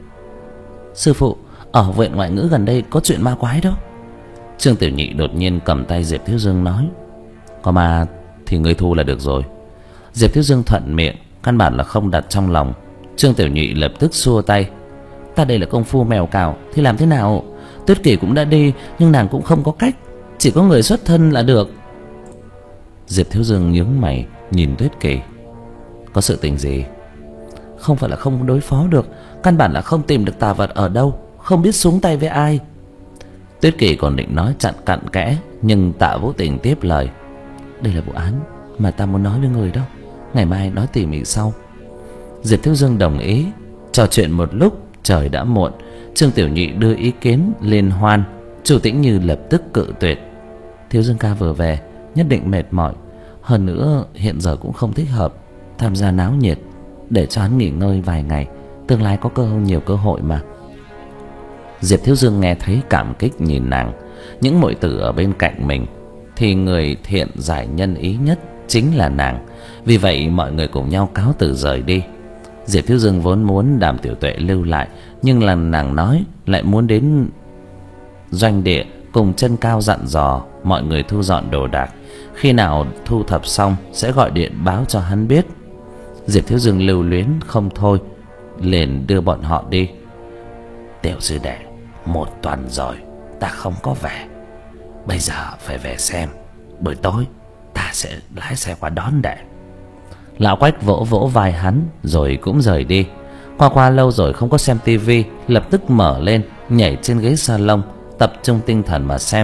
Sư phụ, ở viện ngoại ngữ gần đây có chuyện ma quái đó. Trương Tiểu Nhị đột nhiên cầm tay Diệp Thiếu Dương nói: Có ma thì ngươi thu là được rồi. Diệp Thiếu Dương thuận miệng, căn bản là không đặt trong lòng. Trương Tiểu Nhị lập tức xua tay: Ta đây là công phu mèo cào thì làm thế nào? Tuyết Kỷ cũng đã đi, nhưng nàng cũng không có cách, chỉ có người xuất thân là được. Diệp Thiếu Dương nhướng mày nhìn Tuyết Kỷ: Có sự tình gì? Không phải là không đối phó được, căn bản là không tìm được tà vật ở đâu, không biết xuống tay với ai. Tuyết Kỷ còn định nói chặn cặn kẽ, nhưng Tạ Vũ Tình tiếp lời: Đây là vụ án mà ta muốn nói với người đó, ngày mai nói tỉ mỉ sau. Diệp Thiếu Dương đồng ý. Trò chuyện một lúc, trời đã muộn. Trương Tiểu Nhị đưa ý kiến liên hoan, Chu Tĩnh Như lập tức cự tuyệt: Thiếu Dương ca vừa về, nhất định mệt mỏi, hơn nữa hiện giờ cũng không thích hợp tham gia náo nhiệt, để cho hắn nghỉ ngơi vài ngày, tương lai có cơ hội nhiều cơ hội mà. Diệp Thiếu Dương nghe thấy cảm kích nhìn nàng. Những muội tử ở bên cạnh mình thì người thiện giải nhân ý nhất chính là nàng. Vì vậy mọi người cùng nhau cáo từ rời đi. Diệp Thiếu Dương vốn muốn Đàm Tiểu Tuệ lưu lại, nhưng lần nàng nói lại muốn đến doanh địa cùng Chân Cao dặn dò mọi người thu dọn đồ đạc, khi nào thu thập xong sẽ gọi điện báo cho hắn biết. Diệp Thiếu Dương lưu luyến không thôi, liền đưa bọn họ đi. Tiểu sư đệ, một tuần rồi ta không có về, bây giờ phải về xem, buổi tối ta sẽ lái xe qua đón đệ. Lão Quách vỗ vỗ vai hắn rồi cũng rời đi. Qua qua lâu rồi không có xem tivi, lập tức mở lên, nhảy trên ghế salon, tập trung tinh thần mà xem.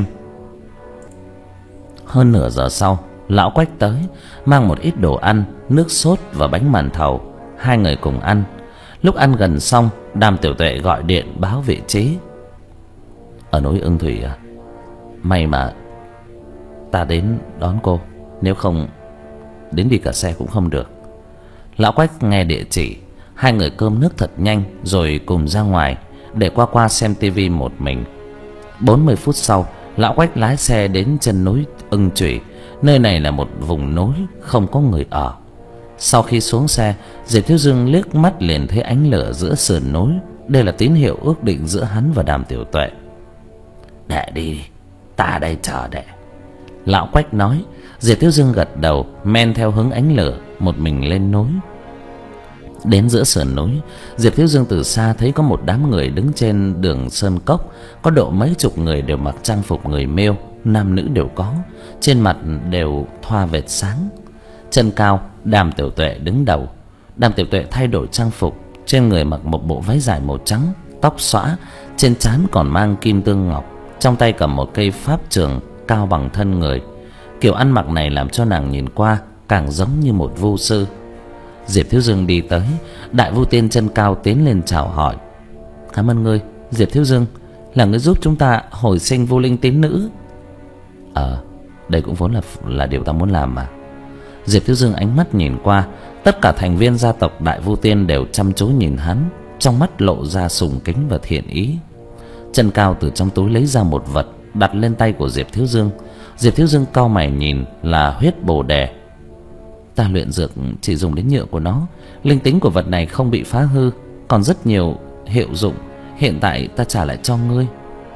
Hơn nửa giờ sau, Lão Quách tới, mang một ít đồ ăn, nước sốt và bánh màn thầu. Hai người cùng ăn. Lúc ăn gần xong, Đàm Tiểu Tuệ gọi điện báo vị trí. Ở núi Ưng Thủy à? May mà ta đến đón cô, nếu không đến đi cả xe cũng không được. Lão Quách nghe địa chỉ. Hai người cơm nước thật nhanh rồi cùng ra ngoài, để qua qua xem tivi một mình. Bốn mươi phút sau, Lão Quách lái xe đến chân núi Ưng Thủy. Nơi này là một vùng núi không có người ở. Sau khi xuống xe, Diệp Thiếu Dương liếc mắt liền thấy ánh lửa giữa sườn núi. Đây là tín hiệu ước định giữa hắn và Đàm Tiểu Tuệ. Đệ đi, ta đây chờ đệ. Lão Quách nói. Diệp Thiếu Dương gật đầu, men theo hướng ánh lửa, một mình lên núi. Đến giữa sườn núi, Diệp Thiếu Dương từ xa thấy có một đám người đứng trên đường sơn cốc. Có độ mấy chục người đều mặc trang phục người Miêu, nam nữ đều có, trên mặt đều thoa vệt sáng. Chân Cao, Đàm Tiểu Tuệ đứng đầu. Đàm Tiểu Tuệ thay đổi trang phục, trên người mặc một bộ váy dài màu trắng, tóc xõa, trên trán còn mang kim tương ngọc, trong tay cầm một cây pháp trường cao bằng thân người. Kiểu ăn mặc này làm cho nàng nhìn qua càng giống như một vu sư. Diệp Thiếu Dương đi tới, Đại Vu Tiên Chân Cao tiến lên chào hỏi. Cảm ơn ngươi, Diệp Thiếu Dương, là ngươi giúp chúng ta hồi sinh vô linh tín nữ. Ờ, đây cũng vốn là là điều ta muốn làm mà. Diệp Thiếu Dương ánh mắt nhìn qua, tất cả thành viên gia tộc Đại Vu Tiên đều chăm chú nhìn hắn, trong mắt lộ ra sùng kính và thiện ý. Chân Cao từ trong túi lấy ra một vật, đặt lên tay của Diệp Thiếu Dương. Diệp Thiếu Dương cau mày nhìn, là huyết bồ đề. Ta luyện dược chỉ dùng đến nhựa của nó, linh tính của vật này không bị phá hư, còn rất nhiều hiệu dụng. Hiện tại ta trả lại cho ngươi.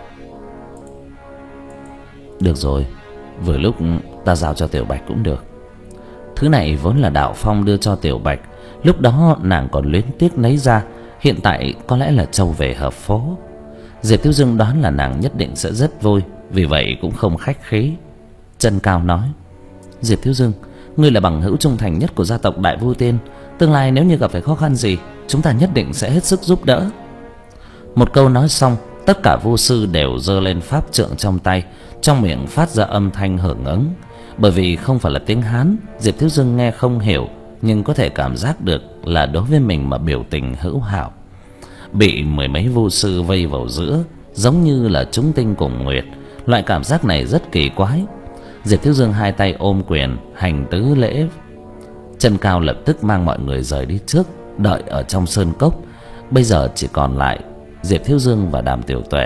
Được rồi, vừa lúc ta giao cho Tiểu Bạch cũng được. Thứ này vốn là Đạo Phong đưa cho Tiểu Bạch, lúc đó nàng còn luyến tiếc lấy ra, hiện tại có lẽ là trâu về hợp phố. Diệp Thiếu Dương đoán là nàng nhất định sẽ rất vui, vì vậy cũng không khách khí. Chân Cao nói: Diệp Thiếu Dương, ngươi là bằng hữu trung thành nhất của gia tộc Đại Vu Tiên, tương lai nếu như gặp phải khó khăn gì, chúng ta nhất định sẽ hết sức giúp đỡ. Một câu nói xong, tất cả vu sư đều giơ lên pháp trượng trong tay, trong miệng phát ra âm thanh hưởng ứng. Bởi vì không phải là tiếng Hán, Diệp Thiếu Dương nghe không hiểu, nhưng có thể cảm giác được là đối với mình mà biểu tình hữu hảo. Bị mười mấy vu sư vây vào giữa, giống như là chúng tinh cùng nguyệt. Loại cảm giác này rất kỳ quái. Diệp Thiếu Dương hai tay ôm quyền hành tứ lễ, chân cao lập tức mang mọi người rời đi trước, đợi ở trong sơn cốc. Bây giờ chỉ còn lại Diệp Thiếu Dương và Đàm Tiểu Tuệ.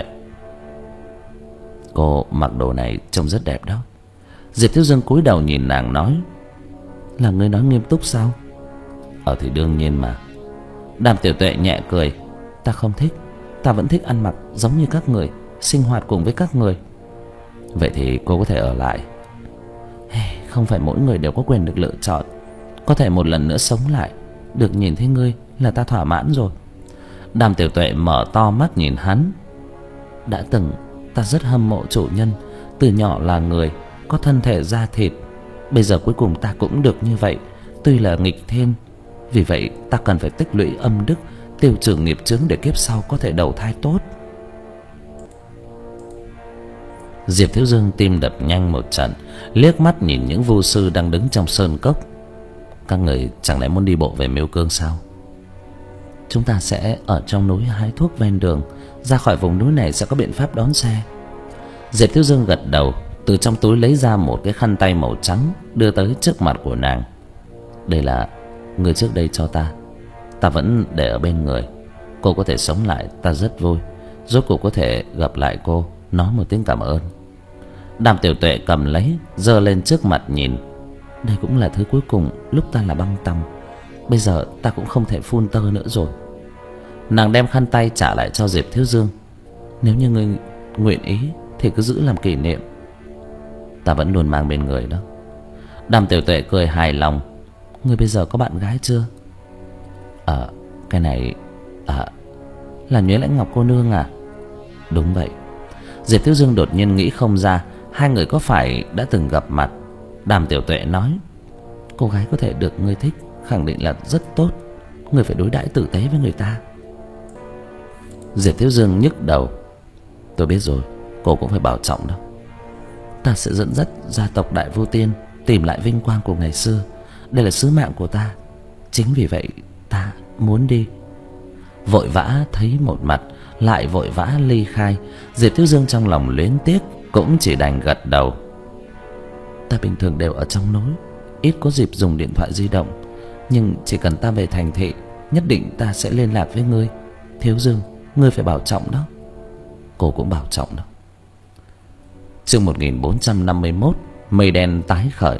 Cô mặc đồ này trông rất đẹp đó. Diệp Thiếu Dương cúi đầu nhìn nàng nói: Là ngươi nói nghiêm túc sao? Ờ thì đương nhiên mà. Đàm Tiểu Tuệ nhẹ cười: Ta không thích. Ta vẫn thích ăn mặc giống như các người, sinh hoạt cùng với các người. Vậy thì cô có thể ở lại. Không phải mỗi người đều có quyền được lựa chọn. Có thể một lần nữa sống lại, được nhìn thấy ngươi là ta thỏa mãn rồi. Đàm Tiểu Tuệ mở to mắt nhìn hắn. Đã từng ta rất hâm mộ chủ nhân, từ nhỏ là người, có thân thể da thịt. Bây giờ cuối cùng ta cũng được như vậy, tuy là nghịch thiên. Vì vậy ta cần phải tích lũy âm đức, tiêu trừ nghiệp chướng để kiếp sau có thể đầu thai tốt. Diệp Thiếu Dương tim đập nhanh một trận, liếc mắt nhìn những vu sư đang đứng trong sơn cốc. Các người chẳng lẽ muốn đi bộ về Miêu Cương sao? Chúng ta sẽ ở trong núi hái thuốc ven đường, ra khỏi vùng núi này sẽ có biện pháp đón xe. Diệp Thiếu Dương gật đầu, từ trong túi lấy ra một cái khăn tay màu trắng, đưa tới trước mặt của nàng. Đây là người trước đây cho ta, ta vẫn để ở bên người. Cô có thể sống lại, ta rất vui. Rốt cuộc có thể gặp lại cô, nói một tiếng cảm ơn. Đàm Tiểu Tuệ cầm lấy, giơ lên trước mặt nhìn. Đây cũng là thứ cuối cùng lúc ta là băng tằm. Bây giờ ta cũng không thể phun tơ nữa rồi. Nàng đem khăn tay trả lại cho Diệp Thiếu Dương. Nếu như ngươi nguyện ý thì cứ giữ làm kỷ niệm. Ta vẫn luôn mang bên người đó. Đàm Tiểu Tuệ cười hài lòng. Ngươi bây giờ có bạn gái chưa? À, cái này à, là Nhuế Lãnh Ngọc cô nương à? Đúng vậy. Diệp Thiếu Dương đột nhiên nghĩ không ra hai người có phải đã từng gặp mặt. Đàm Tiểu Tuệ nói: Cô gái có thể được ngươi thích khẳng định là rất tốt. Ngươi phải đối đãi tử tế với người ta. Diệp Thiếu Dương nhức đầu: Tôi biết rồi, cô cũng phải bảo trọng đó. Ta sẽ dẫn dắt gia tộc Đại Vu Tiên tìm lại vinh quang của ngày xưa. Đây là sứ mạng của ta. Chính vì vậy ta muốn đi. Vội vã thấy một mặt, lại vội vã ly khai. Diệp Thiếu Dương trong lòng luyến tiếc, cũng chỉ đành gật đầu. Ta bình thường đều ở trong núi, ít có dịp dùng điện thoại di động. Nhưng chỉ cần ta về thành thị, nhất định ta sẽ liên lạc với ngươi. Thiếu Dương, ngươi phải bảo trọng đó. Cô cũng bảo trọng đó. Chương một nghìn bốn trăm năm mươi mốt. Mây đen tái khởi.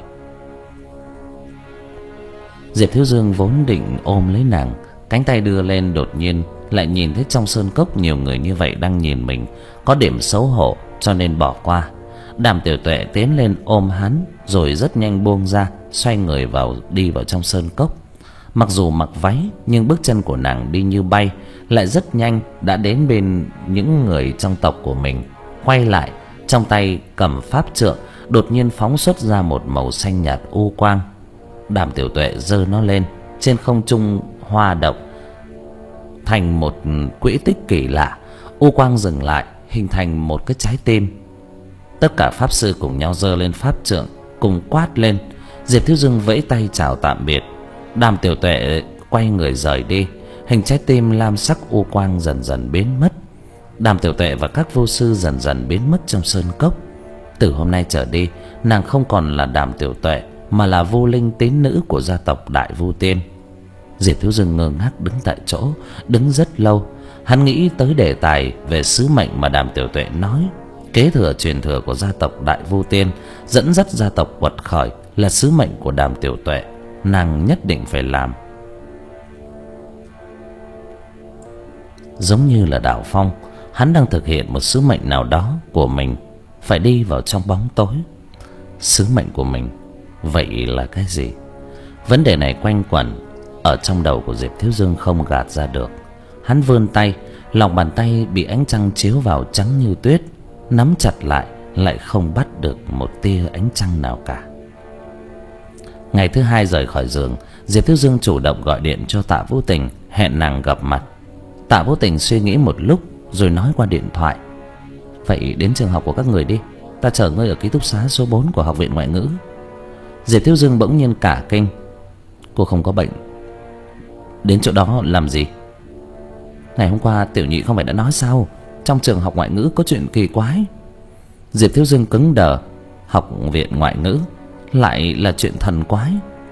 Diệp Thiếu Dương vốn định ôm lấy nàng, cánh tay đưa lên, đột nhiên lại nhìn thấy trong sơn cốc nhiều người như vậy đang nhìn mình, có điểm xấu hổ cho nên bỏ qua. Đàm Tiểu Tuệ tiến lên ôm hắn, rồi rất nhanh buông ra, xoay người vào đi vào trong sơn cốc. Mặc dù mặc váy nhưng bước chân của nàng đi như bay, lại rất nhanh đã đến bên những người trong tộc của mình. Quay lại, trong tay cầm pháp trượng, đột nhiên phóng xuất ra một màu xanh nhạt u quang. Đàm Tiểu Tuệ giơ nó lên, trên không trung hoa động thành một quỹ tích kỳ lạ. U quang dừng lại, hình thành một cái trái tim. Tất cả pháp sư cùng nhau giơ lên pháp trượng, cùng quát lên. Diệp Thiếu Dương vẫy tay chào tạm biệt. Đàm Tiểu Tuệ quay người rời đi. Hình trái tim lam sắc u quang dần dần biến mất. Đàm Tiểu Tuệ và các vô sư dần dần biến mất trong sơn cốc. Từ hôm nay trở đi, nàng không còn là Đàm Tiểu Tuệ, mà là vô linh tín nữ của gia tộc Đại Vu Tiên. Diệp Thiếu Dương ngơ ngác đứng tại chỗ, đứng rất lâu. Hắn nghĩ tới đề tài về sứ mệnh mà Đàm Tiểu Tuệ nói. Kế thừa truyền thừa của gia tộc Đại Vu Tiên, dẫn dắt gia tộc quật khởi là sứ mệnh của Đàm Tiểu Tuệ. Nàng nhất định phải làm. Giống như là Đạo Phong, hắn đang thực hiện một sứ mệnh nào đó của mình, phải đi vào trong bóng tối. Sứ mệnh của mình vậy là cái gì? Vấn đề này quanh quẩn ở trong đầu của Diệp Thiếu Dương không gạt ra được. Hắn vươn tay, lòng bàn tay bị ánh trăng chiếu vào trắng như tuyết, nắm chặt lại lại không bắt được một tia ánh trăng nào cả. Ngày thứ hai rời khỏi giường, Diệp Thiếu Dương chủ động gọi điện cho Tạ Vũ Tình, hẹn nàng gặp mặt. Tạ Vũ Tình suy nghĩ một lúc rồi nói qua điện thoại: Vậy đến trường học của các người đi, ta chở ngươi ở ký túc xá số bốn của học viện ngoại ngữ. Diệp Thiếu Dương bỗng nhiên cả kinh: Cô không có bệnh, đến chỗ đó làm gì? Ngày hôm qua Tiểu Nhị không phải đã nói sao, trong trường học ngoại ngữ có chuyện kỳ quái. Diệp Thiếu Dương cứng đờ. Học viện ngoại ngữ lại là chuyện thần quái.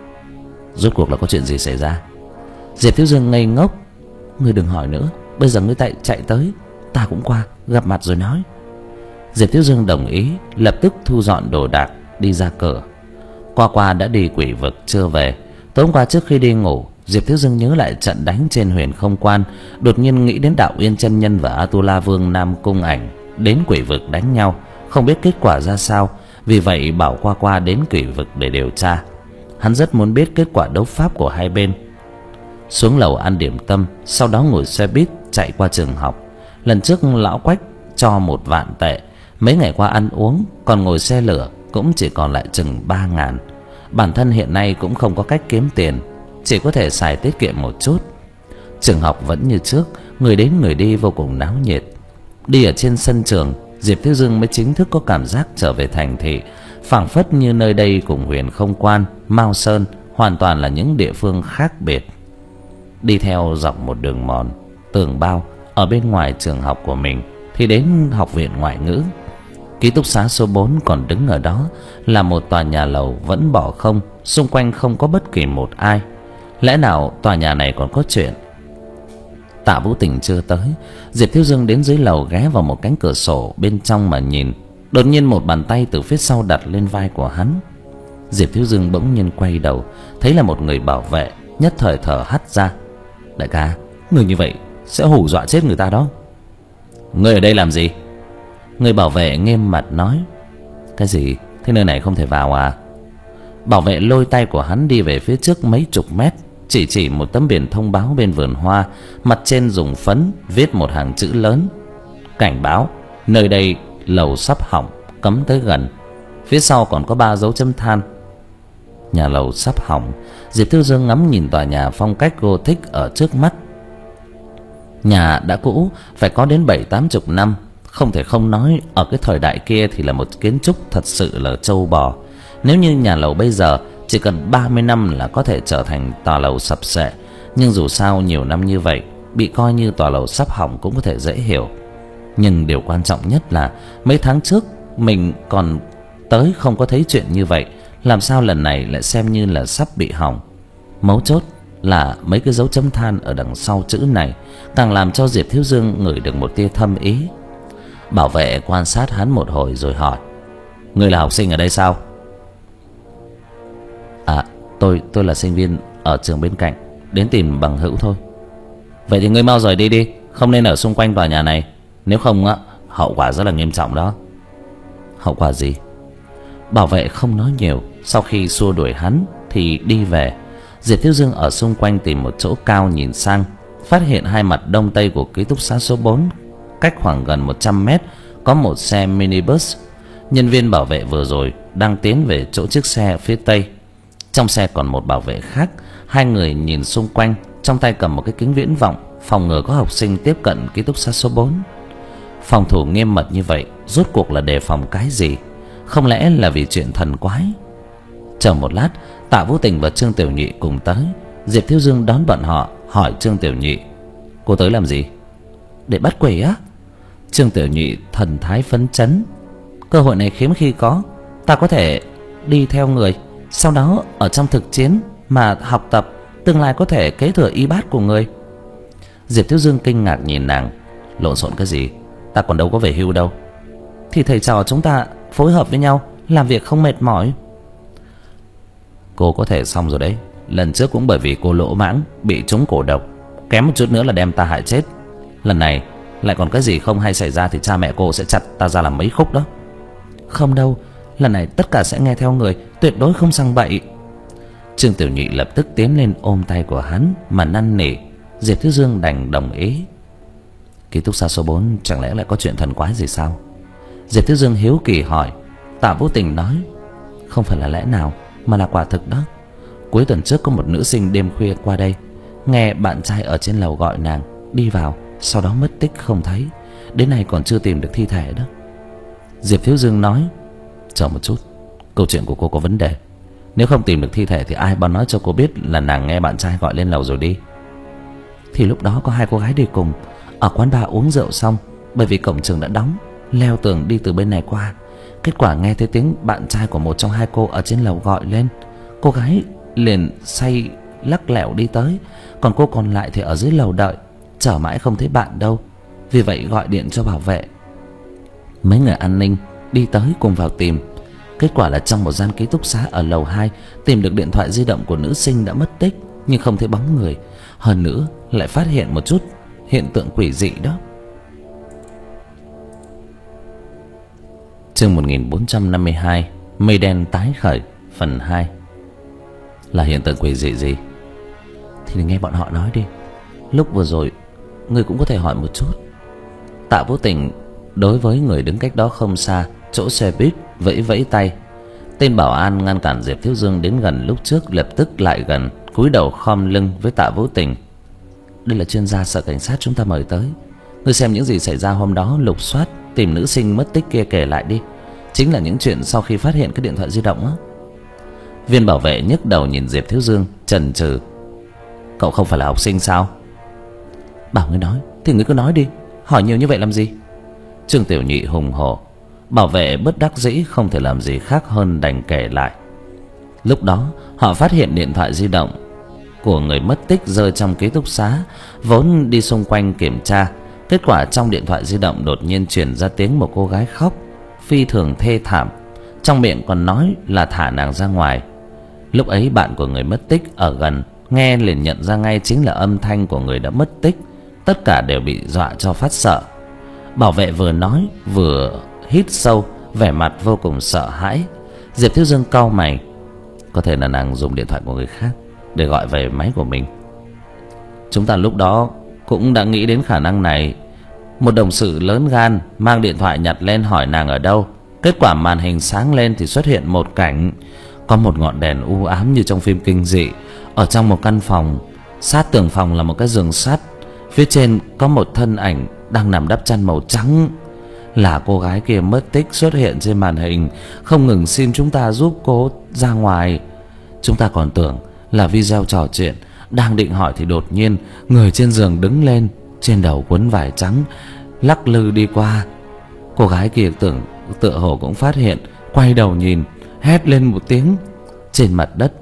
Rốt cuộc là có chuyện gì xảy ra? Diệp Thiếu Dương ngây ngốc. Ngươi đừng hỏi nữa, bây giờ ngươi chạy chạy tới, ta cũng qua gặp mặt rồi nói. Diệp Thiếu Dương đồng ý, lập tức thu dọn đồ đạc đi ra cửa. Qua qua đã đi quỷ vực chưa về. Tối hôm qua trước khi đi ngủ, Diệp Thiếu Dương nhớ lại trận đánh trên Huyền Không Quan, đột nhiên nghĩ đến Đạo Uyên chân nhân và Atula Vương Nam Cung Ảnh đến quỷ vực đánh nhau, không biết kết quả ra sao, vì vậy bảo Qua Qua đến quỷ vực để điều tra. Hắn rất muốn biết kết quả đấu pháp của hai bên. Xuống lầu ăn điểm tâm, sau đó ngồi xe buýt chạy qua trường học. Lần trước lão Quách cho một vạn tệ, mấy ngày qua ăn uống, còn ngồi xe lửa cũng chỉ còn lại chừng ba ngàn. Bản thân hiện nay cũng không có cách kiếm tiền, chỉ có thể xài tiết kiệm một chút. Trường học vẫn như trước, người đến người đi vô cùng náo nhiệt. Đi ở trên sân trường, Diệp Thiếu Dương mới chính thức có cảm giác trở về thành thị, phảng phất như nơi đây cùng Huyền Không Quan, Mao Sơn hoàn toàn là những địa phương khác biệt. Đi theo dọc một đường mòn tường bao ở bên ngoài trường học của mình thì đến học viện ngoại ngữ. Ký túc xá số bốn còn đứng ở đó là một tòa nhà lầu vẫn bỏ không, xung quanh không có bất kỳ một ai. Lẽ nào tòa nhà này còn có chuyện? Tạ Vũ Tình chưa tới, Diệp Thiếu Dương đến dưới lầu ghé vào một cánh cửa sổ bên trong mà nhìn. Đột nhiên một bàn tay từ phía sau đặt lên vai của hắn. Diệp Thiếu Dương bỗng nhiên quay đầu, thấy là một người bảo vệ, nhất thời thở hắt ra. Đại ca, người như vậy sẽ hù dọa chết người ta đó. Người ở đây làm gì? Người bảo vệ nghiêm mặt nói. Cái gì? Thế nơi này không thể vào à? Bảo vệ lôi tay của hắn đi về phía trước mấy chục mét, chỉ chỉ một tấm biển thông báo bên vườn hoa, mặt trên dùng phấn viết một hàng chữ lớn: cảnh báo, nơi đây lầu sắp hỏng, cấm tới gần. Phía sau còn có ba dấu chấm than. Nhà lầu sắp hỏng. Diệp Thiếu Dương ngắm nhìn tòa nhà phong cách Gothic ở trước mắt. Nhà đã cũ, phải có đến bảy tám chục năm. Không thể không nói, ở cái thời đại kia thì là một kiến trúc thật sự là trâu bò. Nếu như nhà lầu bây giờ chỉ cần ba mươi năm là có thể trở thành tòa lầu sập xệ. Nhưng dù sao nhiều năm như vậy, bị coi như tòa lầu sắp hỏng cũng có thể dễ hiểu. Nhưng điều quan trọng nhất là mấy tháng trước mình còn tới không có thấy chuyện như vậy, làm sao lần này lại xem như là sắp bị hỏng? Mấu chốt là mấy cái dấu chấm than ở đằng sau chữ này càng làm cho Diệp Thiếu Dương ngửi được một tia thâm ý. Bảo vệ quan sát hắn một hồi rồi hỏi: Ngươi là học sinh ở đây sao? À, tôi tôi là sinh viên ở trường bên cạnh, đến tìm bằng hữu thôi. Vậy thì ngươi mau rời đi đi, không nên ở xung quanh tòa nhà này, nếu không á hậu quả rất là nghiêm trọng đó. Hậu quả gì? Bảo vệ không nói nhiều, sau khi xua đuổi hắn thì đi về. Diệp Thiếu Dương ở xung quanh tìm một chỗ cao nhìn sang, phát hiện hai mặt đông tây của ký túc xá số bốn, cách khoảng gần một trăm mét có một xe minibus. Nhân viên bảo vệ vừa rồi đang tiến về chỗ chiếc xe phía tây. Trong xe còn một bảo vệ khác. Hai người nhìn xung quanh, trong tay cầm một cái kính viễn vọng, phòng ngừa có học sinh tiếp cận ký túc xá số bốn. Phòng thủ nghiêm mật như vậy, rốt cuộc là đề phòng cái gì? Không lẽ là vì chuyện thần quái? Chờ một lát, Tạ Vũ Tình và Trương Tiểu Nhị cùng tới. Diệp Thiếu Dương đón bọn họ, hỏi Trương Tiểu Nhị: Cô tới làm gì? Để bắt quỷ á? Trương Tiểu Nhị thần thái phấn chấn. Cơ hội này hiếm khi có, ta có thể đi theo người, sau đó ở trong thực chiến mà học tập, tương lai có thể kế thừa y bát của người. Diệp Thiếu Dương kinh ngạc nhìn nàng. Lộn xộn cái gì? Ta còn đâu có về hưu đâu. Thì thầy trò chúng ta phối hợp với nhau, làm việc không mệt mỏi. Cô có thể xong rồi đấy. Lần trước cũng bởi vì cô lỗ mãng, bị trúng cổ độc, kém một chút nữa là đem ta hại chết. Lần này lại còn cái gì không hay xảy ra thì cha mẹ cô sẽ chặt ta ra làm mấy khúc đó. Không đâu, lần này tất cả sẽ nghe theo người, tuyệt đối không sang bậy. Trương Tiểu Nhị lập tức tiến lên ôm tay của hắn mà năn nỉ. Diệp Thiếu Dương đành đồng ý. Ký túc xá số bốn chẳng lẽ lại có chuyện thần quái gì sao? Diệp Thiếu Dương hiếu kỳ hỏi. Tạ Vũ Tình nói: Không phải là lẽ nào, mà là quả thực đó. Cuối tuần trước có một nữ sinh đêm khuya qua đây, nghe bạn trai ở trên lầu gọi nàng, đi vào, sau đó mất tích không thấy. Đến nay còn chưa tìm được thi thể đó. Diệp Thiếu Dương nói: Chờ một chút, câu chuyện của cô có vấn đề. Nếu không tìm được thi thể thì ai báo nói cho cô biết là nàng nghe bạn trai gọi lên lầu rồi đi? Thì lúc đó có hai cô gái đi cùng, ở quán bar uống rượu xong, bởi vì cổng trường đã đóng, leo tường đi từ bên này qua. Kết quả nghe thấy tiếng bạn trai của một trong hai cô ở trên lầu gọi lên. Cô gái liền say lắc lẻo đi tới, còn cô còn lại thì ở dưới lầu đợi, chờ mãi không thấy bạn đâu. Vì vậy gọi điện cho bảo vệ. Mấy người an ninh đi tới cùng vào tìm. Kết quả là trong một gian ký túc xá ở lầu hai tìm được điện thoại di động của nữ sinh đã mất tích, nhưng không thấy bóng người. Hơn nữa lại phát hiện một chút hiện tượng quỷ dị đó. Chương một nghìn bốn trăm năm mươi hai, Mây đen tái khởi, phần hai. Là hiện tượng quỷ dị gì? Thì nghe bọn họ nói đi. Lúc vừa rồi người cũng có thể hỏi một chút. Tạ Vũ Tình đối với người đứng cách đó không xa, chỗ xe buýt, vẫy vẫy tay. Tên bảo an ngăn cản Diệp Thiếu Dương đến gần lúc trước lập tức lại gần, cúi đầu khom lưng với Tạ Vũ Tình. Đây là chuyên gia sở cảnh sát chúng ta mời tới. Ngươi xem những gì xảy ra hôm đó lục soát tìm nữ sinh mất tích kia kể lại đi. Chính là những chuyện sau khi phát hiện cái điện thoại di động á. Viên bảo vệ nhức đầu nhìn Diệp Thiếu Dương chần chừ. Cậu không phải là học sinh sao? Bảo ngươi nói thì ngươi cứ nói đi, hỏi nhiều như vậy làm gì? Trương Tiểu Nhị hùng hổ. Bảo vệ bất đắc dĩ không thể làm gì khác hơn đành kể lại. Lúc đó họ phát hiện điện thoại di động của người mất tích rơi trong ký túc xá, vốn đi xung quanh kiểm tra. Kết quả trong điện thoại di động đột nhiên truyền ra tiếng một cô gái khóc phi thường thê thảm, trong miệng còn nói là thả nàng ra ngoài. Lúc ấy bạn của người mất tích ở gần nghe liền nhận ra ngay chính là âm thanh của người đã mất tích. Tất cả đều bị dọa cho phát sợ. Bảo vệ vừa nói vừa hít sâu, vẻ mặt vô cùng sợ hãi. Diệp Thiếu Dương cau mày. Có thể là nàng dùng điện thoại của người khác để gọi về máy của mình. Chúng ta lúc đó cũng đã nghĩ đến khả năng này. Một đồng sự lớn gan mang điện thoại nhặt lên hỏi nàng ở đâu. Kết quả màn hình sáng lên thì xuất hiện một cảnh. Có một ngọn đèn u ám như trong phim kinh dị. Ở trong một căn phòng, sát tường phòng là một cái giường sắt. Phía trên có một thân ảnh đang nằm đắp chăn màu trắng. Là cô gái kia mất tích xuất hiện trên màn hình, không ngừng xin chúng ta giúp cô ra ngoài. Chúng ta còn tưởng là video trò chuyện, đang định hỏi thì đột nhiên người trên giường đứng lên, trên đầu quấn vải trắng, lắc lư đi qua. Cô gái kia tưởng tựa hồ cũng phát hiện, quay đầu nhìn, hét lên một tiếng trên mặt đất.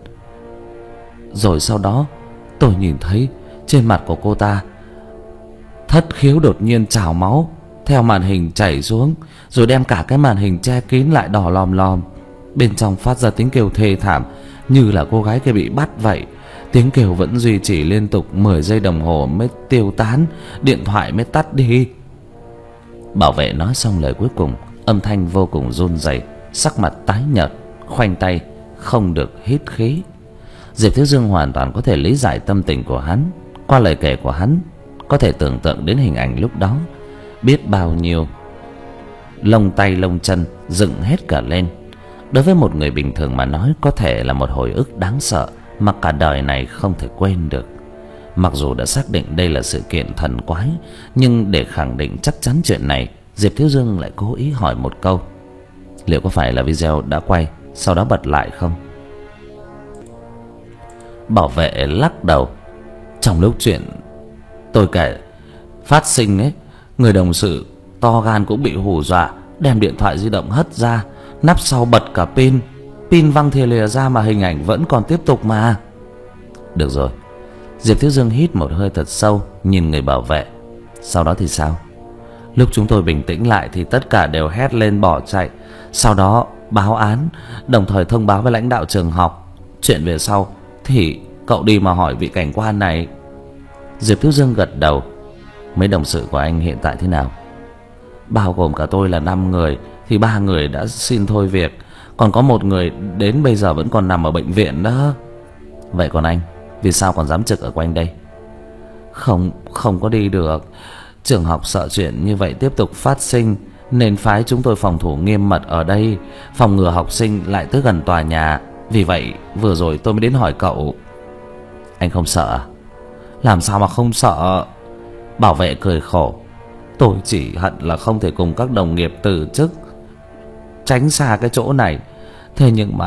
Rồi sau đó tôi nhìn thấy trên mặt của cô ta thất khiếu đột nhiên trào máu theo màn hình chảy xuống, rồi đem cả cái màn hình che kín lại đỏ lòm lòm. Bên trong phát ra tiếng kêu thê thảm như là cô gái kia bị bắt vậy. Tiếng kêu vẫn duy trì liên tục mười giây đồng hồ mới tiêu tán, điện thoại mới tắt đi. Bảo vệ nói xong lời cuối cùng, âm thanh vô cùng run rẩy, sắc mặt tái nhợt, khoanh tay không được hít khí. Diệp Thiếu Dương hoàn toàn có thể lý giải tâm tình của hắn. Qua lời kể của hắn, có thể tưởng tượng đến hình ảnh lúc đó, biết bao nhiêu lông tay lông chân dựng hết cả lên. Đối với một người bình thường mà nói, có thể là một hồi ức đáng sợ mà cả đời này không thể quên được. Mặc dù đã xác định đây là sự kiện thần quái, nhưng để khẳng định chắc chắn chuyện này, Diệp Thiếu Dương lại cố ý hỏi một câu: liệu có phải là video đã quay sau đó bật lại không? Bảo vệ lắc đầu. Trong lúc chuyện tôi kể phát sinh ấy, người đồng sự to gan cũng bị hù dọa, đem điện thoại di động hất ra, nắp sau bật cả pin, pin văng thìa lìa ra mà hình ảnh vẫn còn tiếp tục mà. Được rồi. Diệp Thiếu Dương hít một hơi thật sâu, nhìn người bảo vệ. Sau đó thì sao? Lúc chúng tôi bình tĩnh lại thì tất cả đều hét lên bỏ chạy. Sau đó báo án, đồng thời thông báo với lãnh đạo trường học. Chuyện về sau thì cậu đi mà hỏi vị cảnh quan này. Diệp Thiếu Dương gật đầu. Mấy đồng sự của anh hiện tại thế nào? Bao gồm cả tôi là năm người, thì ba người đã xin thôi việc, còn có một người đến bây giờ vẫn còn nằm ở bệnh viện đó. Vậy còn anh, vì sao còn dám trực ở quanh đây? Không, không có đi được. Trường học sợ chuyện như vậy tiếp tục phát sinh, nên phái chúng tôi phòng thủ nghiêm mật ở đây, phòng ngừa học sinh lại tới gần tòa nhà. Vì vậy vừa rồi tôi mới đến hỏi cậu. Anh không sợ à? Làm sao mà không sợ? Bảo vệ cười khổ. Tôi chỉ hận là không thể cùng các đồng nghiệp từ chức, tránh xa cái chỗ này. Thế nhưng mà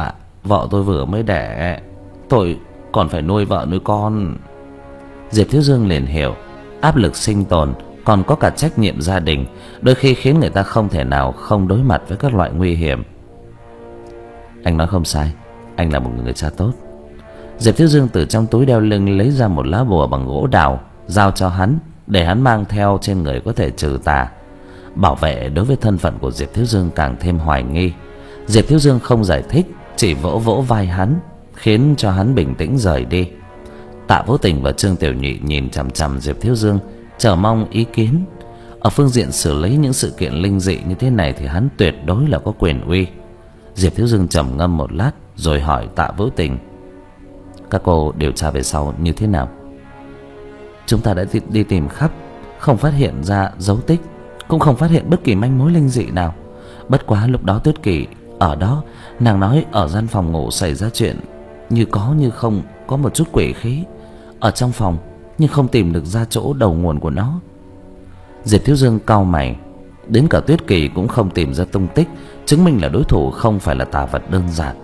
Vợ tôi vừa mới đẻ, tôi còn phải nuôi vợ nuôi con. Diệp Thiếu Dương liền hiểu, áp lực sinh tồn còn có cả trách nhiệm gia đình, đôi khi khiến người ta không thể nào không đối mặt với các loại nguy hiểm. Anh nói không sai, anh là một người cha tốt. Diệp Thiếu Dương từ trong túi đeo lưng lấy ra một lá bùa bằng gỗ đào, giao cho hắn để hắn mang theo trên người có thể trừ tà. Bảo vệ đối với thân phận của Diệp Thiếu Dương càng thêm hoài nghi. Diệp Thiếu Dương không giải thích, chỉ vỗ vỗ vai hắn, khiến cho hắn bình tĩnh rời đi. Tạ Vũ Tình và Trương Tiểu Nhị nhìn chằm chằm Diệp Thiếu Dương, chờ mong ý kiến. Ở phương diện xử lý những sự kiện linh dị như thế này thì hắn tuyệt đối là có quyền uy. Diệp Thiếu Dương trầm ngâm một lát rồi hỏi Tạ Vũ Tình: Các cô điều tra về sau như thế nào? Chúng ta đã đi, đi tìm khắp, không phát hiện ra dấu tích, cũng không phát hiện bất kỳ manh mối linh dị nào. Bất quá lúc đó Tuyết Kỳ ở đó, nàng nói ở gian phòng ngủ xảy ra chuyện như có như không, có một chút quỷ khí ở trong phòng, nhưng không tìm được ra chỗ đầu nguồn của nó. Diệp Thiếu Dương cau mày, đến cả Tuyết Kỳ cũng không tìm ra tung tích, chứng minh là đối thủ không phải là tà vật đơn giản.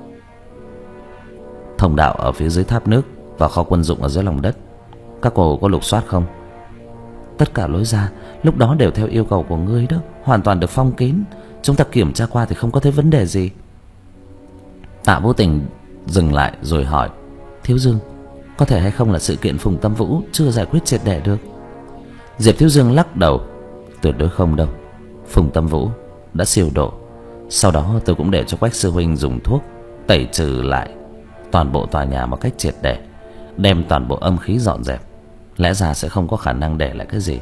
Thông đạo ở phía dưới tháp nước và kho quân dụng ở dưới lòng đất, các cô có lục soát không? Tất cả lối ra lúc đó đều theo yêu cầu của ngươi đó, hoàn toàn được phong kín. Chúng ta kiểm tra qua thì không có thấy vấn đề gì. Tạ Vũ Tình dừng lại rồi hỏi: Thiếu Dương, có thể hay không là sự kiện Phùng Tâm Vũ chưa giải quyết triệt để được? Diệp Thiếu Dương lắc đầu: Tuyệt đối không đâu. Phùng Tâm Vũ đã siêu độ. Sau đó tôi cũng để cho Quách sư huynh dùng thuốc tẩy trừ lại toàn bộ tòa nhà một cách triệt để, đem toàn bộ âm khí dọn dẹp. Lẽ ra sẽ không có khả năng để lại cái gì.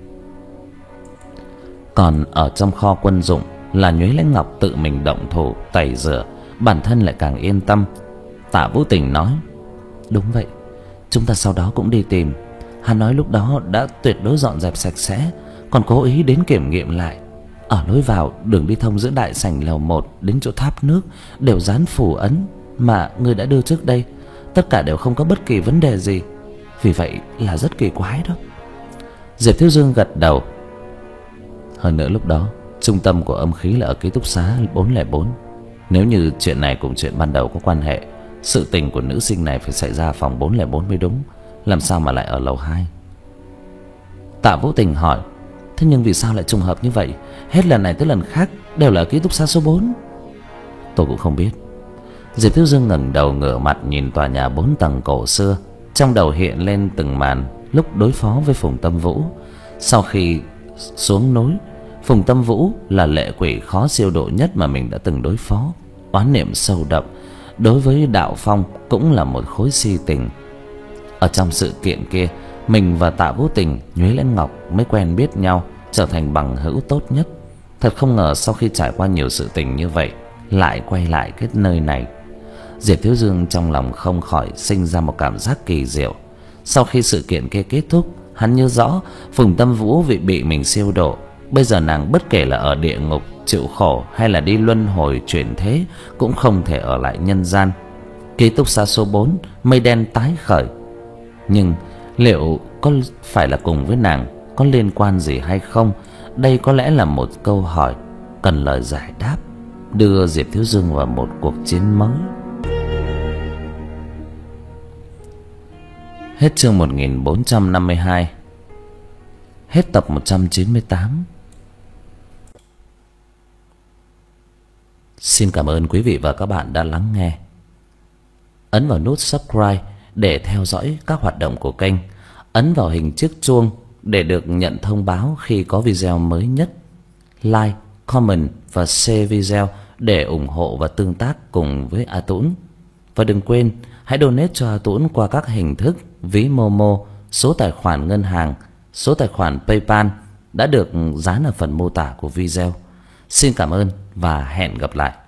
Còn ở trong kho quân dụng là Nhuế Lãnh Ngọc tự mình động thủ tẩy rửa, bản thân lại càng yên tâm. Tạ Vũ Tình nói: Đúng vậy, chúng ta sau đó cũng đi tìm. Hắn nói lúc đó đã tuyệt đối dọn dẹp sạch sẽ, còn cố ý đến kiểm nghiệm lại. Ở lối vào đường đi thông giữa đại sảnh lầu một đến chỗ tháp nước đều dán phù ấn mà ngươi đã đưa trước đây, tất cả đều không có bất kỳ vấn đề gì. Vì vậy là rất kỳ quái đó. Diệp Thiếu Dương gật đầu. Hơn nữa lúc đó trung tâm của âm khí là ở ký túc xá bốn không bốn. Nếu như chuyện này cùng chuyện ban đầu có quan hệ, sự tình của nữ sinh này phải xảy ra phòng bốn không bốn mới đúng. Làm sao mà lại ở lầu hai? Tạ Vũ Tình hỏi: Thế nhưng vì sao lại trùng hợp như vậy? Hết lần này tới lần khác đều là ở ký túc xá số bốn. Tôi cũng không biết. Diệp Thiếu Dương ngẩng đầu ngửa mặt nhìn tòa nhà bốn tầng cổ xưa, trong đầu hiện lên từng màn lúc đối phó với Phùng Tâm Vũ. Sau khi xuống núi, Phùng Tâm Vũ là lệ quỷ khó siêu độ nhất mà mình đã từng đối phó. Oán niệm sâu đậm, đối với Đạo Phong cũng là một khối si tình. Ở trong sự kiện kia, mình và Tạ Vũ Tình, Nhuế Lãnh Ngọc mới quen biết nhau, trở thành bằng hữu tốt nhất. Thật không ngờ sau khi trải qua nhiều sự tình như vậy, lại quay lại cái nơi này. Diệp Thiếu Dương trong lòng không khỏi sinh ra một cảm giác kỳ diệu. Sau khi sự kiện kia kết thúc, hắn nhớ rõ Phùng Tâm Vũ vì bị mình siêu độ, bây giờ nàng bất kể là ở địa ngục chịu khổ hay là đi luân hồi chuyển thế cũng không thể ở lại nhân gian. Ký túc xá số bốn, mây đen tái khởi. Nhưng liệu có phải là cùng với nàng, có liên quan gì hay không? Đây có lẽ là một câu hỏi cần lời giải đáp, đưa Diệp Thiếu Dương vào một cuộc chiến mới. Hết chương một nghìn bốn trăm năm mươi hai. Hết tập một trăm chín mươi tám. Xin cảm ơn quý vị và các bạn đã lắng nghe. Ấn vào nút subscribe để theo dõi các hoạt động của kênh. Ấn vào hình chiếc chuông để được nhận thông báo khi có video mới nhất. Like, comment và share video để ủng hộ và tương tác cùng với A Tũng. Và đừng quên hãy donate cho A Tũng qua các hình thức ví Momo, số tài khoản ngân hàng, số tài khoản PayPal đã được dán ở phần mô tả của video. Xin cảm ơn và hẹn gặp lại.